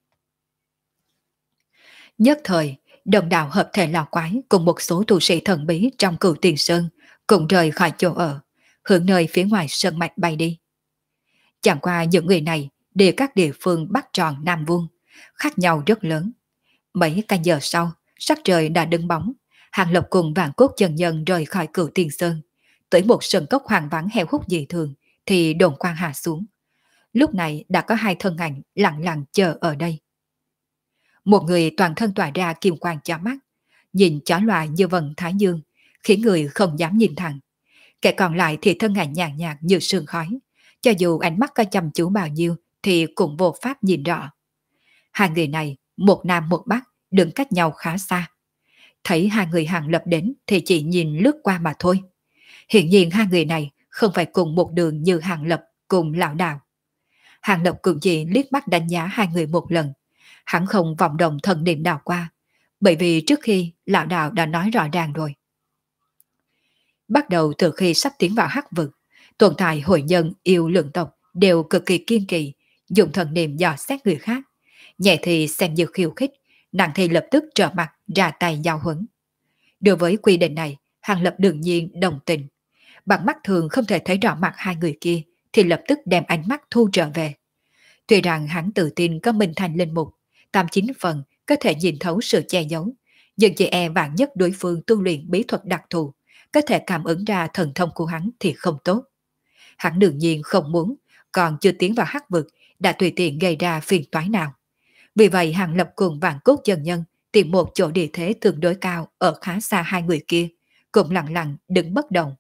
Nhất thời, đồng đạo hợp thể lò quái cùng một số tu sĩ thần bí trong Cửu Tiền Sơn cùng rời khỏi chỗ ở, hướng nơi phía ngoài sơn mạch bay đi. Chẳng qua những người này đều các địa phương Bắc Tròn Nam Vuông, khác nhau rất lớn. Mấy canh giờ sau, sắc trời đã đứng bóng, Hàng Lập cùng Vạn Cốt chân nhân rời khỏi Cửu Tiền Sơn, tới một sân cốc hoang vắng heo hút dị thường thì đồn quang hạ xuống. Lúc này đã có hai thân ảnh lặng lặng chờ ở đây. Một người toàn thân tỏa ra kim quang chói mắt, nhìn chói lòa như vầng thái dương, khiến người không dám nhìn thẳng. Kẻ còn lại thì thân ảnh nhàn nhạt như sương khói, cho dù ánh mắt có chăm chú bao nhiêu thì cũng vô pháp nhìn rõ. Hai người này, một nam một bắc, đứng cách nhau khá xa. Thấy hai người Hàng Lập đến thì chỉ nhìn lướt qua mà thôi. Hiện nhiên hai người này không phải cùng một đường như Hàng Lập cùng lão đạo. Hàng Lập cũng chỉ liếc mắt đánh giá hai người một lần. Hắn không vọng động thần niệm đảo qua, bởi vì trước khi lão đạo đã nói rõ ràng rồi. Bắt đầu từ khi sắp tiến vào hắc vực, Tồn tại hội nhân yêu lượng tộc đều cực kỳ kiên kỳ, dùng thần niệm dò xét người khác, nhẹ thì xem như khiêu khích, nặng thì lập tức trở mặt ra tay giao huấn. Đối với quy định này, Hàng Lập đương nhiên đồng tình. Bằng mắt thường không thể thấy rõ mặt hai người kia, thì lập tức đem ánh mắt thu trở về. Tuy rằng hắn tự tin có Minh Thành linh mục, 89 phần có thể nhìn thấu sự che giấu, nhưng chỉ e vạn nhất đối phương tu luyện bí thuật đặc thù, có thể cảm ứng ra thần thông của hắn thì không tốt. Hắn đương nhiên không muốn, còn chưa tiến vào hắc vực, đã tùy tiện gây ra phiền toái nào. Vì vậy Hàng Lập cùng Vạn Cốt chân nhân tìm một chỗ địa thế tương đối cao ở khá xa hai người kia, cũng lặng lặng đứng bất động.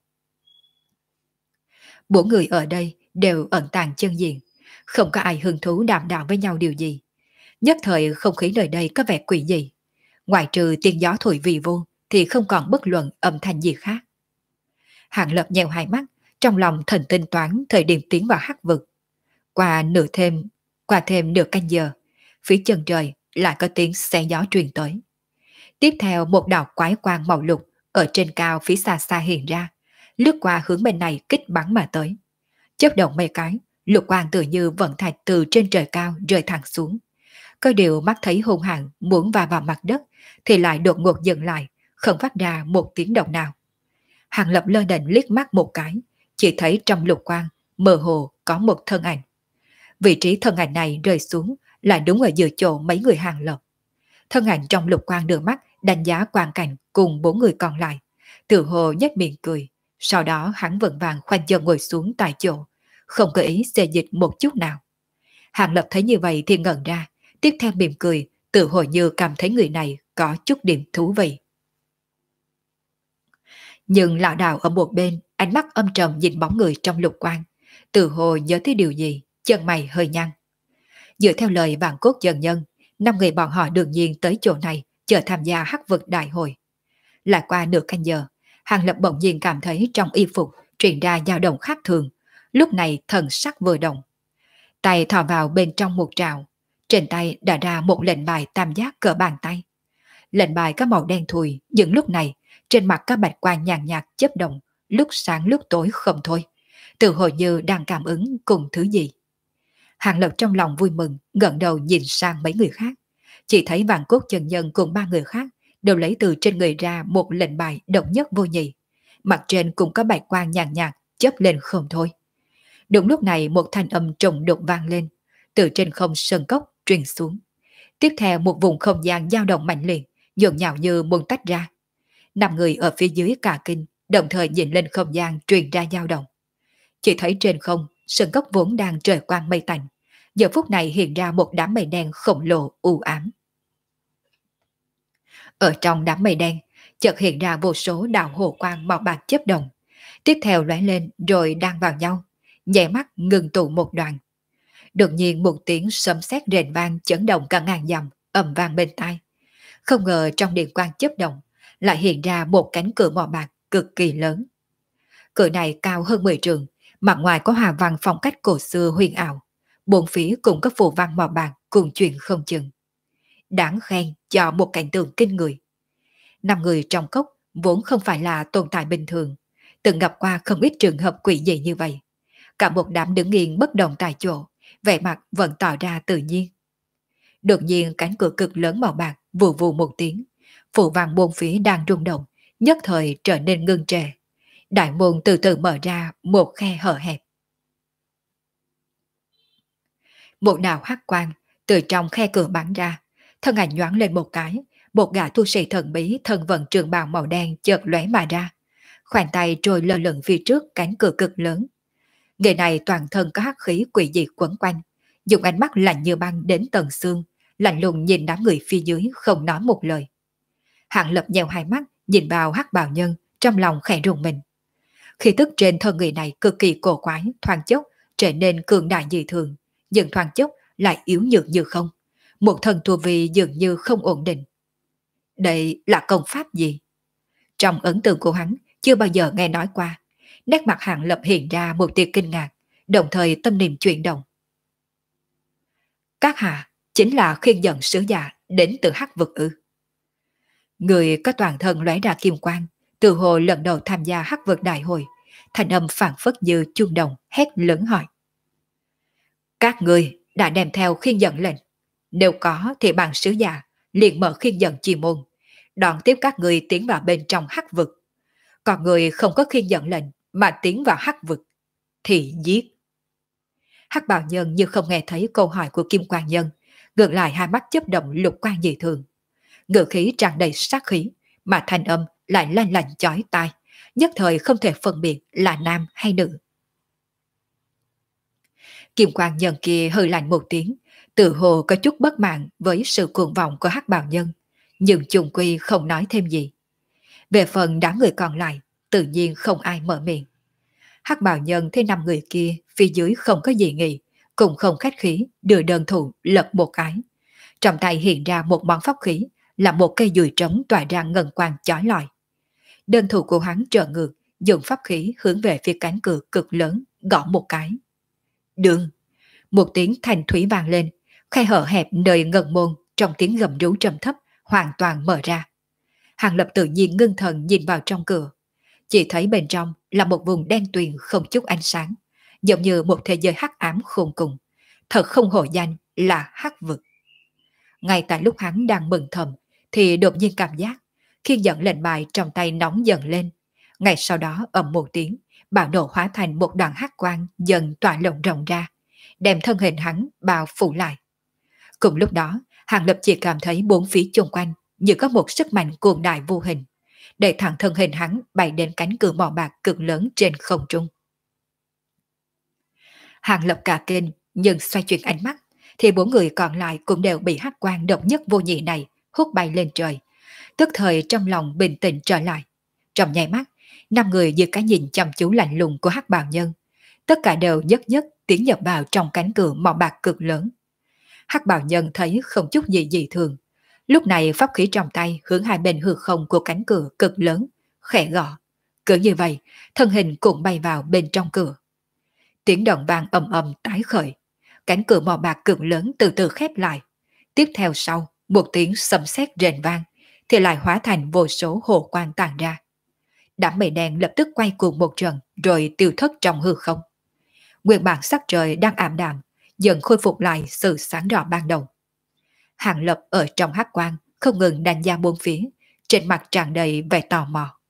Bốn người ở đây đều ẩn tàng chân diện, không có ai hứng thú đàm đạo với nhau điều gì. Nhất thời không khí nơi đây có vẻ quỷ dị. Ngoài trừ tiếng gió thổi vì vô thì không còn bất luận âm thanh gì khác. Hàng Lập nheo hai mắt, trong lòng thần tinh toán thời điểm tiến vào hắc vực. Qua thêm nửa canh giờ, phía chân trời lại có tiếng xé gió truyền tới. Tiếp theo một đạo quái quang màu lục ở trên cao phía xa xa hiện ra, lướt qua hướng bên này kích bắn mà tới. Chớp động mấy cái, lục quang tự như vận thạch từ trên trời cao rơi thẳng xuống. Có điều mắt thấy hung hãn muốn vào mặt đất thì lại đột ngột dừng lại, không phát ra một tiếng động nào. Hàng Lập lơ đễnh liếc mắt một cái, chỉ thấy trong lục quang mơ hồ có một thân ảnh. Vị trí thân ảnh này rơi xuống lại đúng ở giữa chỗ mấy người Hàng Lập. Thân ảnh trong lục quang đưa mắt đánh giá quang cảnh cùng bốn người còn lại, tự hồ nhếch miệng cười, sau đó hắn vững vàng khoanh chân ngồi xuống tại chỗ, không có ý xê dịch một chút nào. Hàng Lập thấy như vậy thì ngẩn ra, tiếp theo mỉm cười, tự hồ như cảm thấy người này có chút điểm thú vị. Nhưng lão đạo ở một bên, ánh mắt âm trầm nhìn bóng người trong lục quang, tự hồ nhớ tới điều gì, chân mày hơi nhăn. Dựa theo lời Vạn Cốt chân nhân, 5 người bọn họ đương nhiên tới chỗ này chờ tham gia hắc vực đại hội. Lại qua nửa canh giờ, Hàng Lập bỗng nhiên cảm thấy trong y phục truyền ra dao động khác thường, lúc này thần sắc vừa động. Tay thò vào bên trong một trào, trên tay đã ra một lệnh bài tam giác cỡ bàn tay. Lệnh bài có màu đen thùi, nhưng lúc này trên mặt các bạch quang nhàn nhạt chớp động, lúc sáng lúc tối không thôi, tự hồ như đang cảm ứng cùng thứ gì. Hàng Lập trong lòng vui mừng, ngẩng đầu nhìn sang mấy người khác, chỉ thấy Vạn Cốt chân nhân cùng 3 người khác đều lấy từ trên người ra một lệnh bài độc nhất vô nhị, mặt trên cũng có bạch quang nhàn nhạt chớp lên không thôi. Đúng lúc này một thanh âm trùng đục vang lên, từ trên không sơn cốc truyền xuống. Tiếp theo một vùng không gian dao động mạnh liệt, nhộn nhạo như muốn tách ra. 5 người ở phía dưới cả kinh, đồng thời nhìn lên không gian truyền ra dao động. Chỉ thấy trên không, sơn cốc vốn đang trời quang mây tạnh, giờ phút này hiện ra một đám mây đen khổng lồ u ám. Ở trong đám mây đen, chợt hiện ra vô số đạo hồ quang màu bạc chớp động, tiếp theo lóe lên rồi đan vào nhau, nhẹ mắt ngừng tụ một đoàn. Đột nhiên một tiếng sấm sét rền vang chấn động cả ngàn dặm, ầm vang bên tai. Không ngờ trong điện quang chớp động lại hiện ra một cánh cửa màu bạc cực kỳ lớn. Cửa này cao hơn 10 trượng, mặt ngoài có hòa văn phong cách cổ xưa huyền ảo, bốn phía cũng có phù văn màu bạc cùng chuyển không chừng. Đáng khen cho một cảnh tượng kinh người. 5 người trong cốc vốn không phải là tồn tại bình thường, từng gặp qua không ít trường hợp quỷ dị như vậy. Cả một đám đứng yên bất động tại chỗ, vẻ mặt vẫn tỏ ra tự nhiên. Đột nhiên cánh cửa cực lớn màu bạc vù vù một tiếng, phù văn bốn phía đang rung động, nhất thời trở nên ngưng trệ. Đại môn từ từ mở ra một khe hở hẹp. Một đạo hắc quang từ trong khe cửa bắn ra, thân ảnh nhoáng lên một cái, một gã tu sĩ thần bí thân vận trường bào màu đen chợt lóe mà ra, khoanh tay trôi lơ lửng phía trước cánh cửa cực lớn. Người này toàn thân có hắc khí quỷ dị quấn quanh, dùng ánh mắt lạnh như băng đến tận xương, lạnh lùng nhìn đám người phía dưới không nói một lời. Hạng Lập nheo hai mắt nhìn vào hắc bào nhân, trong lòng khẽ rùng mình. Khí tức trên thân người này cực kỳ cổ quái, thoáng chốc trở nên cường đại dị thường, nhưng thoáng chốc lại yếu nhược như không. Một thần tu vi dường như không ổn định. Đây là công pháp gì? Trong ấn tượng của hắn chưa bao giờ nghe nói qua. Nét mặt Hạng Lập hiện ra một tia kinh ngạc, đồng thời tâm niệm chuyển động. Các hạ chính là khiên dẫn sứ giả đến từ hắc vực ư? Người có toàn thân lóe ra kim quang, từ hồi lần đầu tham gia hắc vực đại hội, thanh âm phảng phất như chuông đồng hét lớn hỏi. Các người đã đem theo khiên dẫn lệnh. Nếu có thì bằng sứ giả liền mở khiên dẫn chi môn, đón tiếp các người tiến vào bên trong hắc vực. Còn người không có khiên dẫn lệnh mà tiến vào hắc vực thì giết. Hắc bào nhân như không nghe thấy câu hỏi của Kim Quang Nhân, ngược lại hai mắt chớp động lục quang dị thường. Ngữ khí tràn đầy sát khí, mà thanh âm lại lanh lành chói tai, nhất thời không thể phân biệt là nam hay nữ. Kim Quang Nhân kia hơi lạnh một tiếng, tự hồ có chút bất mãn với sự cuồng vọng của Hắc bào nhân, nhưng chung quy không nói thêm gì. Về phần đám người còn lại, tự nhiên không ai mở miệng. Hắc bào nhân thấy 5 người kia phía dưới không có gì nghị, cũng không khách khí đưa đơn thủ lật một cái. Trong tay hiện ra một món pháp khí, là một cây dùi trống tỏa ra ngân quang chói lọi. Đơn thủ của hắn trở ngược, dùng pháp khí hướng về phía cánh cửa cực lớn, gõ một cái. Đường! Một tiếng thanh thủy vang lên, khe hở hẹp nơi ngân môn trong tiếng gầm rú trầm thấp hoàn toàn mở ra. Hàng Lập tự nhiên ngưng thần nhìn vào trong cửa, chỉ thấy bên trong là một vùng đen tuyền không chút ánh sáng, giống như một thế giới hắc ám khôn cùng, thật không hổ danh là hắc vực. Ngay tại lúc hắn đang mừng thầm, thì đột nhiên cảm giác khi dẫn lệnh bài trong tay nóng dần lên. Ngay sau đó ầm một tiếng, bạo nổ hóa thành một đoàn hắc quang dần tỏa lộng rộng ra, đem thân hình hắn bao phủ lại. Cùng lúc đó, Hàng Lập chỉ cảm thấy bốn phía xung quanh như có một sức mạnh cuồng đại vô hình, để thẳng thân hình hắn bay đến cánh cửa mỏ bạc cực lớn trên không trung. Hàng Lập cả kinh, nhưng xoay chuyển ánh mắt, thì 4 người còn lại cũng đều bị hắc quang độc nhất vô nhị này hút bay lên trời. Tức thời trong lòng bình tĩnh trở lại. Trong nháy mắt, 5 người dưới cái nhìn chăm chú lạnh lùng của hắc bào nhân, tất cả đều nhất nhất tiến nhập vào trong cánh cửa mỏ bạc cực lớn. Hắc bào nhân thấy không chút gì dị thường, lúc này pháp khí trong tay hướng hai bên hư không của cánh cửa cực lớn, khẽ gõ. Cứ như vậy, thân hình cũng bay vào bên trong cửa. Tiếng động vang ầm ầm tái khởi, cánh cửa mỏ bạc cực lớn từ từ khép lại. Tiếp theo sau, một tiếng sấm sét rền vang, thì lại hóa thành vô số hồ quang tàn ra. Đám mây đen lập tức quay cuồng một trận rồi tiêu thất trong hư không. Nguyên bản sắc trời đang ảm đạm, dần khôi phục lại sự sáng rõ ban đầu. Hàng Lập ở trong hắc quang không ngừng đánh giá bốn phía, trên mặt tràn đầy vẻ tò mò.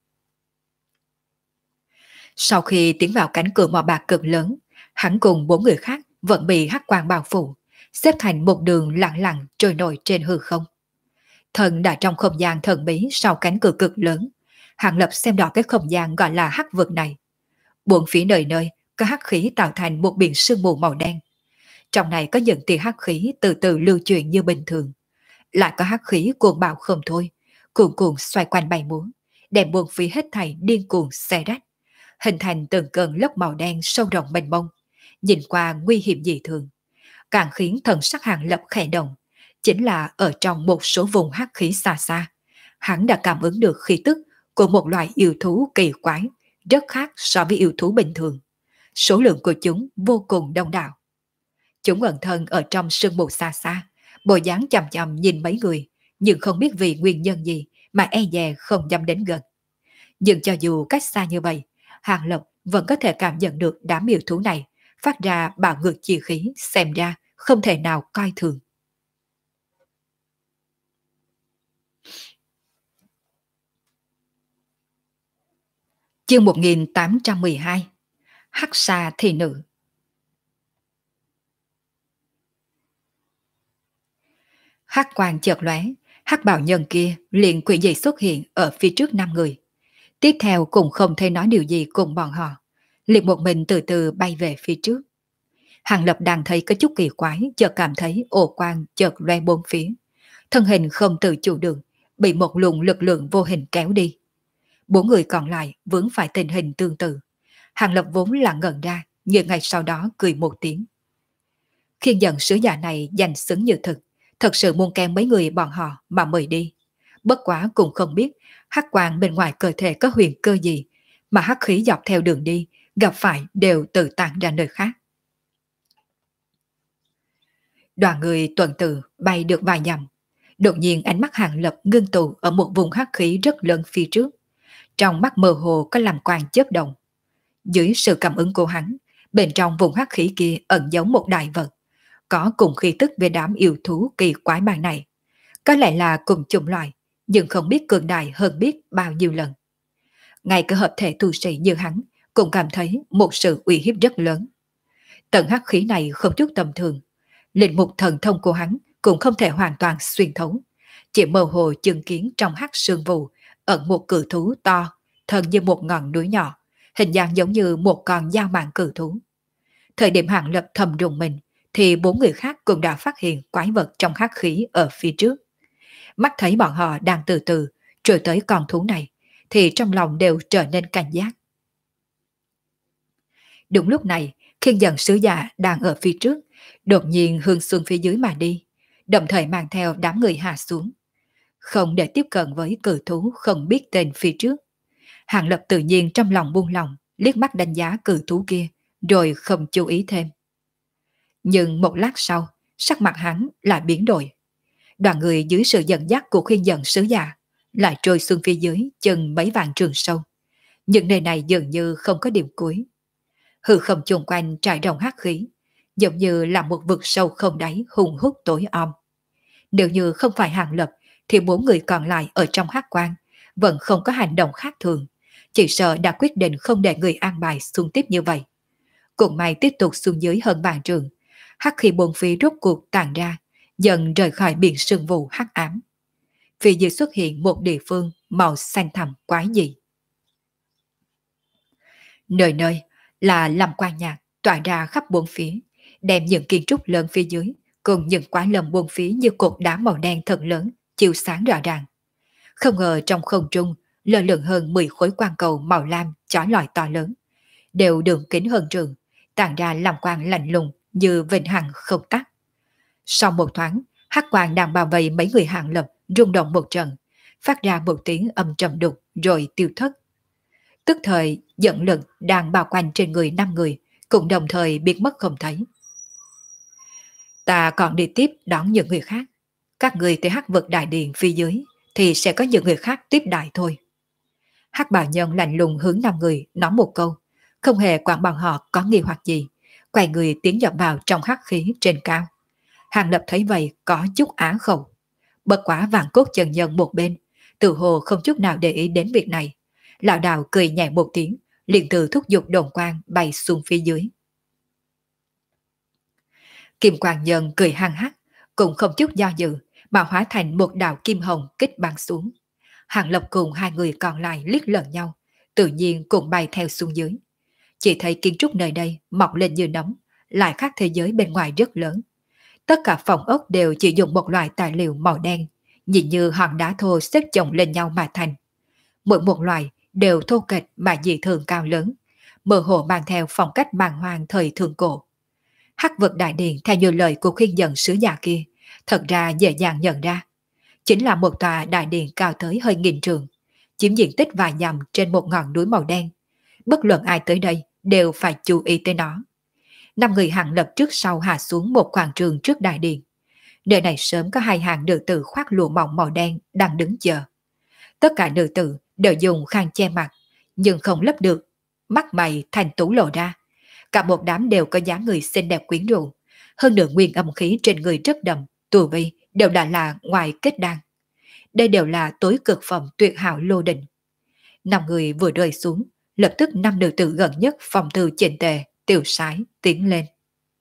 Sau khi tiến vào cánh cửa mỏ bạc cực lớn, hắn cùng 4 người khác vẫn bị hắc quang bao phủ, xếp thành một đường lặng lặng trôi nổi trên hư không. Thần đã trong không gian thần bí sau cánh cửa cực lớn, Hàng Lập xem đỏ cái không gian gọi là hắc vực này. Bốn phía nơi nơi có hắc khí tạo thành một biển sương mù màu đen. Trong này có những tia hắc khí từ từ lưu chuyển như bình thường, lại có hắc khí cuồng bạo không thôi, cuồn cuộn xoay quanh bay múa, đem buông phía hết thảy điên cuồng xé rách, hình thành từng cơn lốc màu đen sâu rộng mênh mông, nhìn qua nguy hiểm dị thường. Càng khiến thần sắc Hàng Lập khẽ động, chính là ở trong một số vùng hắc khí xa xa, hắn đã cảm ứng được khí tức của một loại yêu thú kỳ quái, rất khác so với yêu thú bình thường. Số lượng của chúng vô cùng đông đảo. Chúng ẩn thân ở trong sương mù xa xa, bộ dáng chằm chằm nhìn mấy người, nhưng không biết vì nguyên nhân gì mà e dè không dám đến gần. Nhưng cho dù cách xa như vậy, Hàng Lập vẫn có thể cảm nhận được đám yêu thú này phát ra bạo ngược chi khí, xem ra không thể nào coi thường. Chương 1812 Hắc Sa Thị Nữ. Hắc quang chợt lóe, hắc bào nhân kia liền quỷ dị xuất hiện ở phía trước 5 người. Tiếp theo cũng không thể nói điều gì cùng bọn họ, liền một mình từ từ bay về phía trước. Hàng Lập đang thấy có chút kỳ quái, chợt cảm thấy ồ quang chợt loe bốn phía, thân hình không tự chủ được, bị một luồng lực lượng vô hình kéo đi. 4 người còn lại vướng phải tình hình tương tự. Hàng Lập vốn là ngẩn ra, nhưng ngay sau đó cười một tiếng. Khiên dẫn sứ giả này danh xứng như thực, thật sự muốn kèm mấy người bọn họ mà mời đi. Bất quá cũng không biết hắc quang bên ngoài cơ thể có huyền cơ gì, mà hắc khí dọc theo đường đi gặp phải đều tự tản ra nơi khác. Đoàn người tuần tự bay được vài dặm, đột nhiên ánh mắt Hàng Lập ngưng tụ ở một vùng hắc khí rất lớn phía trước. Trong mắt mơ hồ có làm quang chớp động. Dưới sự cảm ứng của hắn, bên trong vùng hắc khí kia ẩn giấu một đại vật, có cùng khí tức về đám yêu thú kỳ quái bàn này. Có lẽ là cùng chủng loại, nhưng không biết cường đại hơn biết bao nhiêu lần. Ngay cả hợp thể tu sĩ như hắn cũng cảm thấy một sự uy hiếp rất lớn. Tận hắc khí này không chút tầm thường, linh mục thần thông của hắn cũng không thể hoàn toàn xuyên thấu, chỉ mơ hồ chứng kiến trong hắc sương vụ ẩn một cự thú to, thân như một ngọn núi nhỏ, hình dạng giống như một con dao mạng cự thú. Thời điểm Hàng Lập thầm rùng mình, thì bốn người khác cũng đã phát hiện quái vật trong hắc khí ở phía trước. Mắt thấy bọn họ đang từ từ trôi tới con thú này, thì trong lòng đều trở nên cảnh giác. Đúng lúc này, Khiên Dần sứ giả đang ở phía trước, đột nhiên hướng xuống phía dưới mà đi, đồng thời mang theo đám người hạ xuống. Không để tiếp cận với cự thú không biết tên phía trước. Hàng Lập tự nhiên trong lòng buông lòng, liếc mắt đánh giá cự thú kia, rồi không chú ý thêm. Nhưng một lát sau, sắc mặt hắn lại biến đổi. Đoàn người dưới sự dẫn dắt của Khiên Dần sứ giả lại trôi xuống phía dưới chừng mấy vạn trường sâu. Những nơi này dường như không có điểm cuối. Hư không chung quanh trải rộng hắc khí, giống như là một vực sâu không đáy hùng hút tối om. Nếu như không phải Hàng Lập, thì bốn người còn lại ở trong hắc quan vẫn không có hành động khác thường, chỉ sợ đã quyết định không để người an bài xuống tiếp như vậy. Cũng may tiếp tục xuống dưới hơn vạn trường, hắc khí bốn phía rốt cuộc tàn ra, dần rời khỏi biển sương mù hắc ám. Phía dưới xuất hiện một địa phương màu xanh thẳm quái dị. Nơi nơi là làm quang nhạc tỏa ra khắp bốn phía, đem những kiến trúc lớn phía dưới cùng những quái lầm bốn phía như cột đá màu đen thật lớn chiếu sáng rõ ràng. Không ngờ trong không trung lơ lửng hơn 10 khối quang cầu màu lam chói lọi to lớn, đều đường kính hơn trường, tản ra làm quang lạnh lùng như vĩnh hằng không tắt. Sau một thoáng, hắc quang đang bao vây mấy người Hàng Lập rung động một trận, phát ra một tiếng âm trầm đục rồi tiêu thất. Tức thời dẫn lực đang bao quanh trên người 5 người cũng đồng thời biến mất không thấy. Ta còn đi tiếp đón những người khác. Các người tới hắc vực đại điện phía dưới thì sẽ có những người khác tiếp đại thôi. Hắc bào nhân lạnh lùng hướng 5 người nói một câu, không hề quản bọn họ có nghi hoặc gì, quay người tiến nhập vào trong hắc khí trên cao. Hàng Lập thấy vậy có chút á khẩu. Bất quá vạn cốt chân nhân một bên, tự hồ không chút nào để ý đến việc này. Lão đào cười nhẹ một tiếng, liền từ thúc giục đồn quang bay xuống phía dưới. Kim Quang Nhân cười hăng hắc, cũng không chút do dự, mà hóa thành một đạo kim hồng kích bắn xuống. Hàng Lập cùng hai người còn lại liếc lẫn nhau, tự nhiên cũng bay theo xuống dưới. Chỉ thấy kiến trúc nơi đây mọc lên như nấm, lại khác thế giới bên ngoài rất lớn. Tất cả phòng ốc đều chỉ dùng một loại tài liệu màu đen, nhìn như hòn đá thô xếp chồng lên nhau mà thành. Mỗi một loại đều thô kệch mà dị thường cao lớn, mơ hồ mang theo phong cách bàng hoàng thời thượng cổ. Hắc vực đại điện theo như lời của Khiên Dần sứ giả kia, thật ra dễ dàng nhận ra. Chính là một tòa đại điện cao tới hơn 1000 trường, chiếm diện tích vài dặm trên một ngọn núi màu đen. Bất luận ai tới đây đều phải chú ý tới nó. 5 người Hàng Lập trước sau hạ xuống một quảng trường trước đại điện. Nơi này sớm có 2 hàng nữ tử khoác lụa mỏng màu đen đang đứng chờ. Tất cả nữ tử đều dùng khăn che mặt, nhưng không lấp được, mắt mày thành tú lộ ra. Cả một đám đều có dáng người xinh đẹp quyến rũ, hơn nữa nguyên âm khí trên người rất đậm, tu vi đều đã là ngoài kết đan. Đây đều là tối cực phẩm tuyệt hảo lô đình. 5 người vừa rơi xuống, lập tức 5 nữ tử gần nhất phòng thư chỉnh tề, tiêu sái tiến lên.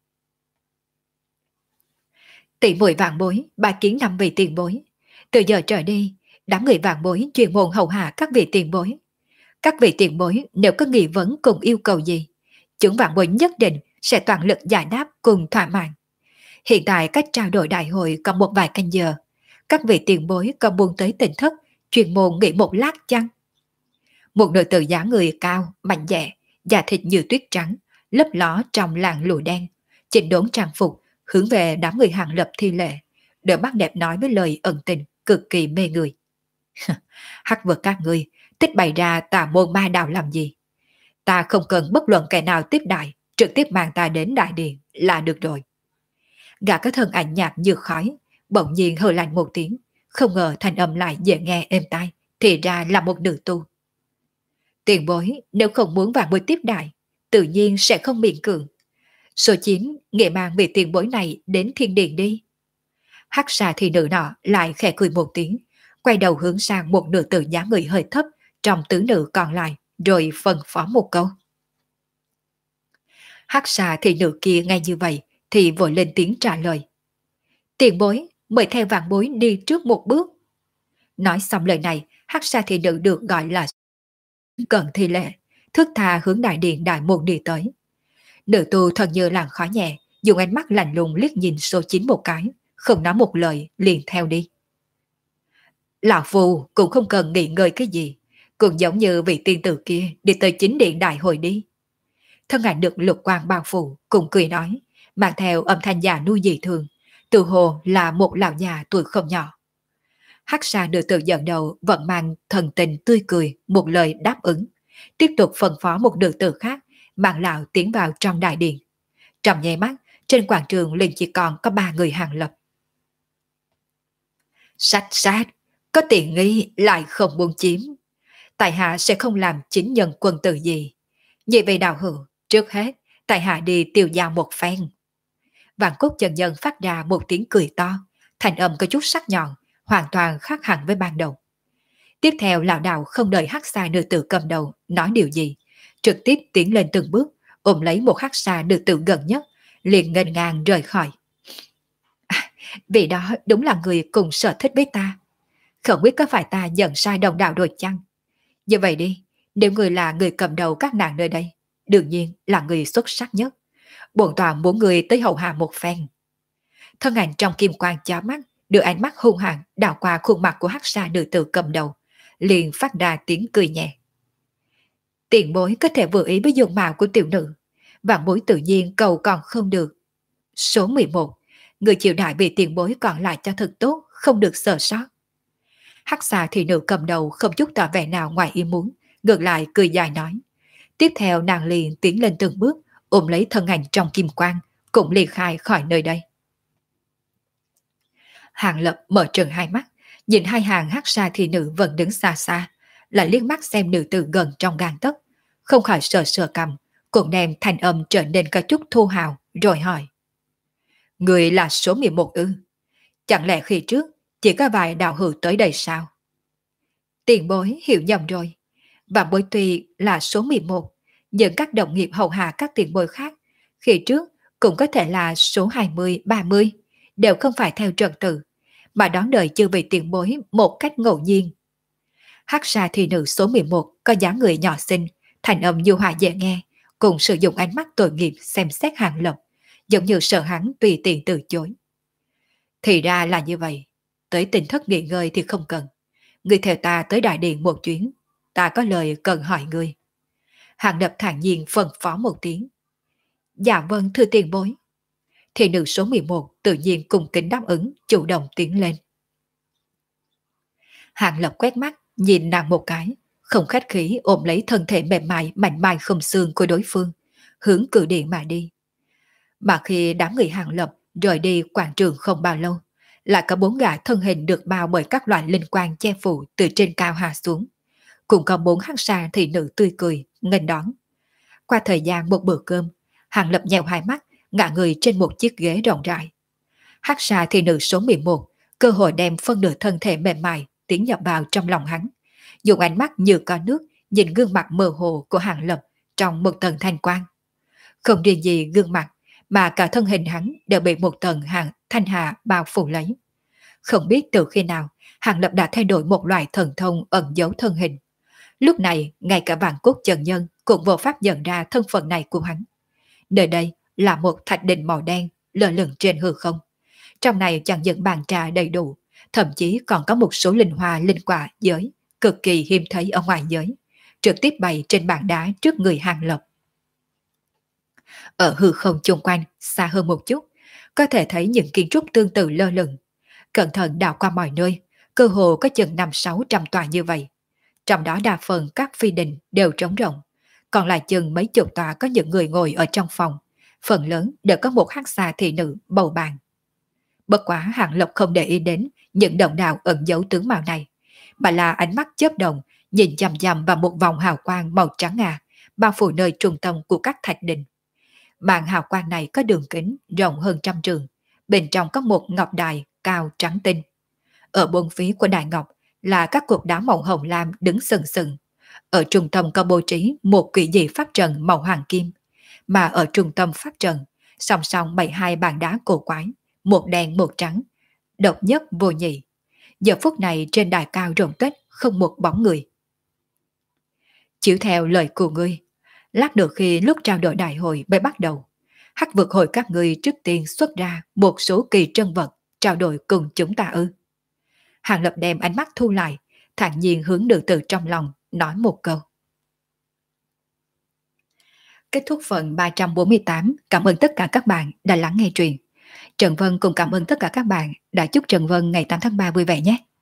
Tỷ muội vạn bối, ba kiến 5 vị tiền bối. Từ giờ trở đi, đám người vạn bối chuyên môn hầu hạ các vị tiền bối. Các vị tiền bối nếu có nghi vấn cùng yêu cầu gì, chúng vạn bối nhất định sẽ toàn lực giải đáp cùng thỏa mãn. Hiện tại cách trao đổi đại hội còn một vài canh giờ. Các vị tiền bối còn buông tới tỉnh thất, chuyên môn nghỉ một lát chăng? Một nữ tử dáng người cao, mạnh dẻ, da thịt như tuyết trắng, lấp ló trong làn lụa đen, chỉnh đốn trang phục, hướng về đám người Hàng Lập thi lễ, đôi mắt đẹp nói với lời ẩn tình, cực kỳ mê người. Hắc vực các ngươi, thích bày ra tà môn ma đạo làm gì? Ta không cần bất luận kẻ nào tiếp đại, trực tiếp mang ta đến đại điện là được rồi. Gã có thân ảnh nhạt như khói, bỗng nhiên hừ lạnh một tiếng, không ngờ thanh âm lại dễ nghe êm tai, thì ra là một nữ tu. Tiền bối, nếu không muốn vạn bối tiếp đại, tự nhiên sẽ không miễn cưỡng. Số 9, nghệ mang vị tiền bối này đến thiên điện đi. Hắc xà thì nữ nọ lại khẽ cười một tiếng, quay đầu hướng sang một nữ tử dáng người hơi thấp trong tứ nữ còn lại, rồi phân phó một câu. Hắc xà thì nữ kia ngay như vậy thì vội lên tiếng trả lời. Tiền bối, mời theo vạn bối đi trước một bước. Nói xong lời này, hắc xà thì nữ được gọi là cận thi lệ, thước tha hướng đại điện đại môn đi tới. Nữ tu thật như làn khói nhẹ, dùng ánh mắt lạnh lùng liếc nhìn số 9 một cái, không nói một lời liền theo đi. Lão Phu cũng không cần nghỉ ngơi cái gì, cũng giống như vị tiên tử kia đi tới chính điện đại hội đi. Thân ảnh được lục quang bao phủ, cùng cười nói, mang theo âm thanh già nuôi dị thường, tự hồ là một lão già tuổi không nhỏ. Hắc xa nữ tử dẫn đầu vẫn mang thần tình tươi cười, một lời đáp ứng, tiếp tục phân phó một nữ tử khác, mang lão tiến vào trong đại điện. Trong nháy mắt, trên quảng trường liền chỉ còn có 3 người hàng lập. Sách sát, có tiện nghi lại không buông chiếm. Tại hạ sẽ không làm chính nhân quân tử gì. Vậy về đạo hữu, trước hết, tại hạ đi tiêu dao một phen. Vạn Cốt chân nhân phát ra một tiếng cười to, thành âm có chút sắc nhọn, hoàn toàn khác hẳn với ban đầu. Tiếp theo lão đạo không đợi hắc xa nữ tử cầm đầu nói điều gì, trực tiếp tiến lên từng bước, ôm lấy một hắc xa nữ tử gần nhất, liền nghênh ngang rời khỏi. Vì đó đúng là người cùng sở thích với ta. Không biết có phải ta nhận sai đồng đạo rồi chăng? Như vậy đi, nếu người là người cầm đầu các nàng nơi đây, đương nhiên là người xuất sắc nhất. Bổn tọa muốn người tới hầu hạ một phen. Thân ảnh trong kim quang chói mắt, đưa ánh mắt hung hăng đảo qua khuôn mặt của hắc sa nữ tử cầm đầu, liền phát ra tiếng cười nhẹ. Tiền bối có thể vừa ý với dung mạo của tiểu nữ, vạn bối tự nhiên cầu còn không được. Số 11, người chịu đại bị tiền bối còn lại cho thật tốt, không được sợ sót. Hắc xà thị nữ cầm đầu không chút tỏ vẻ nào ngoài ý muốn, ngược lại cười dài nói. Tiếp theo nàng liền tiến lên từng bước, ôm lấy thân ảnh trong kim quang, cũng ly khai khỏi nơi đây. Hàng Lập mở trừng hai mắt, nhìn hai hàng hắc xa thị nữ vẫn đứng xa xa, lại liếc mắt xem nữ tử gần trong gang tấc, không khỏi sờ sờ cầm, cũng đem thanh âm trở nên có chút thô hào, rồi hỏi. Người là số 11 ư? Chẳng lẽ khi trước chỉ có vài đạo hữu tới đây sao? Tiền bối hiểu nhầm rồi. Và bối tuy là số 11, nhưng các đồng nghiệp hầu hạ các tiền bối khác, khi trước cũng có thể là số 20, 30, đều không phải theo trật tự, mà đón đợi chư vị tiền bối một cách ngẫu nhiên. Hắc xa thị nữ số 11 có dáng người nhỏ xinh, thành âm nhu hòa dễ nghe, cùng sử dụng ánh mắt tội nghiệp xem xét Hàng Lập, giống như sợ hắn tùy tiện từ chối. Thì ra là như vậy, tới tỉnh thất nghỉ ngơi thì không cần. Ngươi theo ta tới đại điện một chuyến, ta có lời cần hỏi ngươi. Hàng Lập thản nhiên phân phó một tiếng. Dạ vâng thưa tiền bối. Thì nữ số 11 tự nhiên cùng kính đáp ứng, chủ động tiến lên. Hàng Lập quét mắt, nhìn nàng một cái, không khách khí ôm lấy thân thể mềm mại mảnh mai không xương của đối phương, hướng cử điện mà đi. Mà khi đám người Hàng Lập rời đi quảng trường không bao lâu, lại có 4 gã thân hình được bao bởi các loại linh quang che phủ từ trên cao hạ xuống. Cũng có 4 hắc xa thị nữ tươi cười, nghênh đón. Qua thời gian một bữa cơm, Hàng Lập nhèo hai mắt, ngả người trên một chiếc ghế rộng rãi. Hắc xa thị nữ số 11, cơ hội đem phân nửa thân thể mềm mại tiến nhập vào trong lòng hắn, dùng ánh mắt như có nước nhìn gương mặt mơ hồ của Hàng Lập trong một tầng thanh quang. Không riêng gì gương mặt, mà cả thân hình hắn đều bị một tầng hàng thanh hà bao phủ lấy. Không biết từ khi nào, Hàng Lập đã thay đổi một loại thần thông ẩn giấu thân hình. Lúc này, ngay cả Vạn Cốt chân nhân cũng vô pháp nhận ra thân phận này của hắn. Nơi đây là một thạch đình màu đen lơ lửng trên hư không. Trong này chẳng những bàn trà đầy đủ, thậm chí còn có một số linh hoa linh quả giới cực kỳ hiếm thấy ở ngoài giới, trực tiếp bày trên bàn đá trước người Hàng Lập. Ở hư không chung quanh, xa hơn một chút, có thể thấy những kiến trúc tương tự lơ lửng. Cẩn thận đào qua mọi nơi, cơ hồ có chừng 500-600 tòa như vậy. Trong đó đa phần các phi đình đều trống rỗng, còn lại chừng mấy chục tòa có những người ngồi ở trong phòng, phần lớn đều có một hắc xà thị nữ bầu bàn. Bất quá Hàng Lập không để ý đến những động đạo ẩn giấu tướng mạo này, mà là ánh mắt chớp động, nhìn chằm chằm vào một vòng hào quang màu trắng ngà bao phủ nơi trung tâm của các thạch đình. Màn hào quang này có đường kính rộng hơn trăm trường, bên trong có một ngọc đài cao trắng tinh. Ở bốn phía của đài ngọc là các cột đá màu hồng lam đứng sừng sừng. Ở trung tâm có bố trí một kỳ dị pháp trận màu hoàng kim, mà ở trung tâm pháp trận song song bày hai bàn đá cổ quái, một đen một trắng, độc nhất vô nhị. Giờ phút này trên đài cao rộng tích không một bóng người. Chịu theo lời của ngươi, lát được khi lúc trao đổi đại hội mới bắt đầu, Hắc vực hội các ngươi trước tiên xuất ra một số kỳ trân vật trao đổi cùng chúng ta ư? Hàng Lập đem ánh mắt thu lại, thản nhiên hướng nữ tử trong lòng nói một câu. Kết thúc phần 348. Cảm ơn tất cả các bạn đã lắng nghe truyện. Trần Vân cũng cảm ơn tất cả các bạn đã chúc Trần Vân ngày 8 tháng 3 vui vẻ nhé.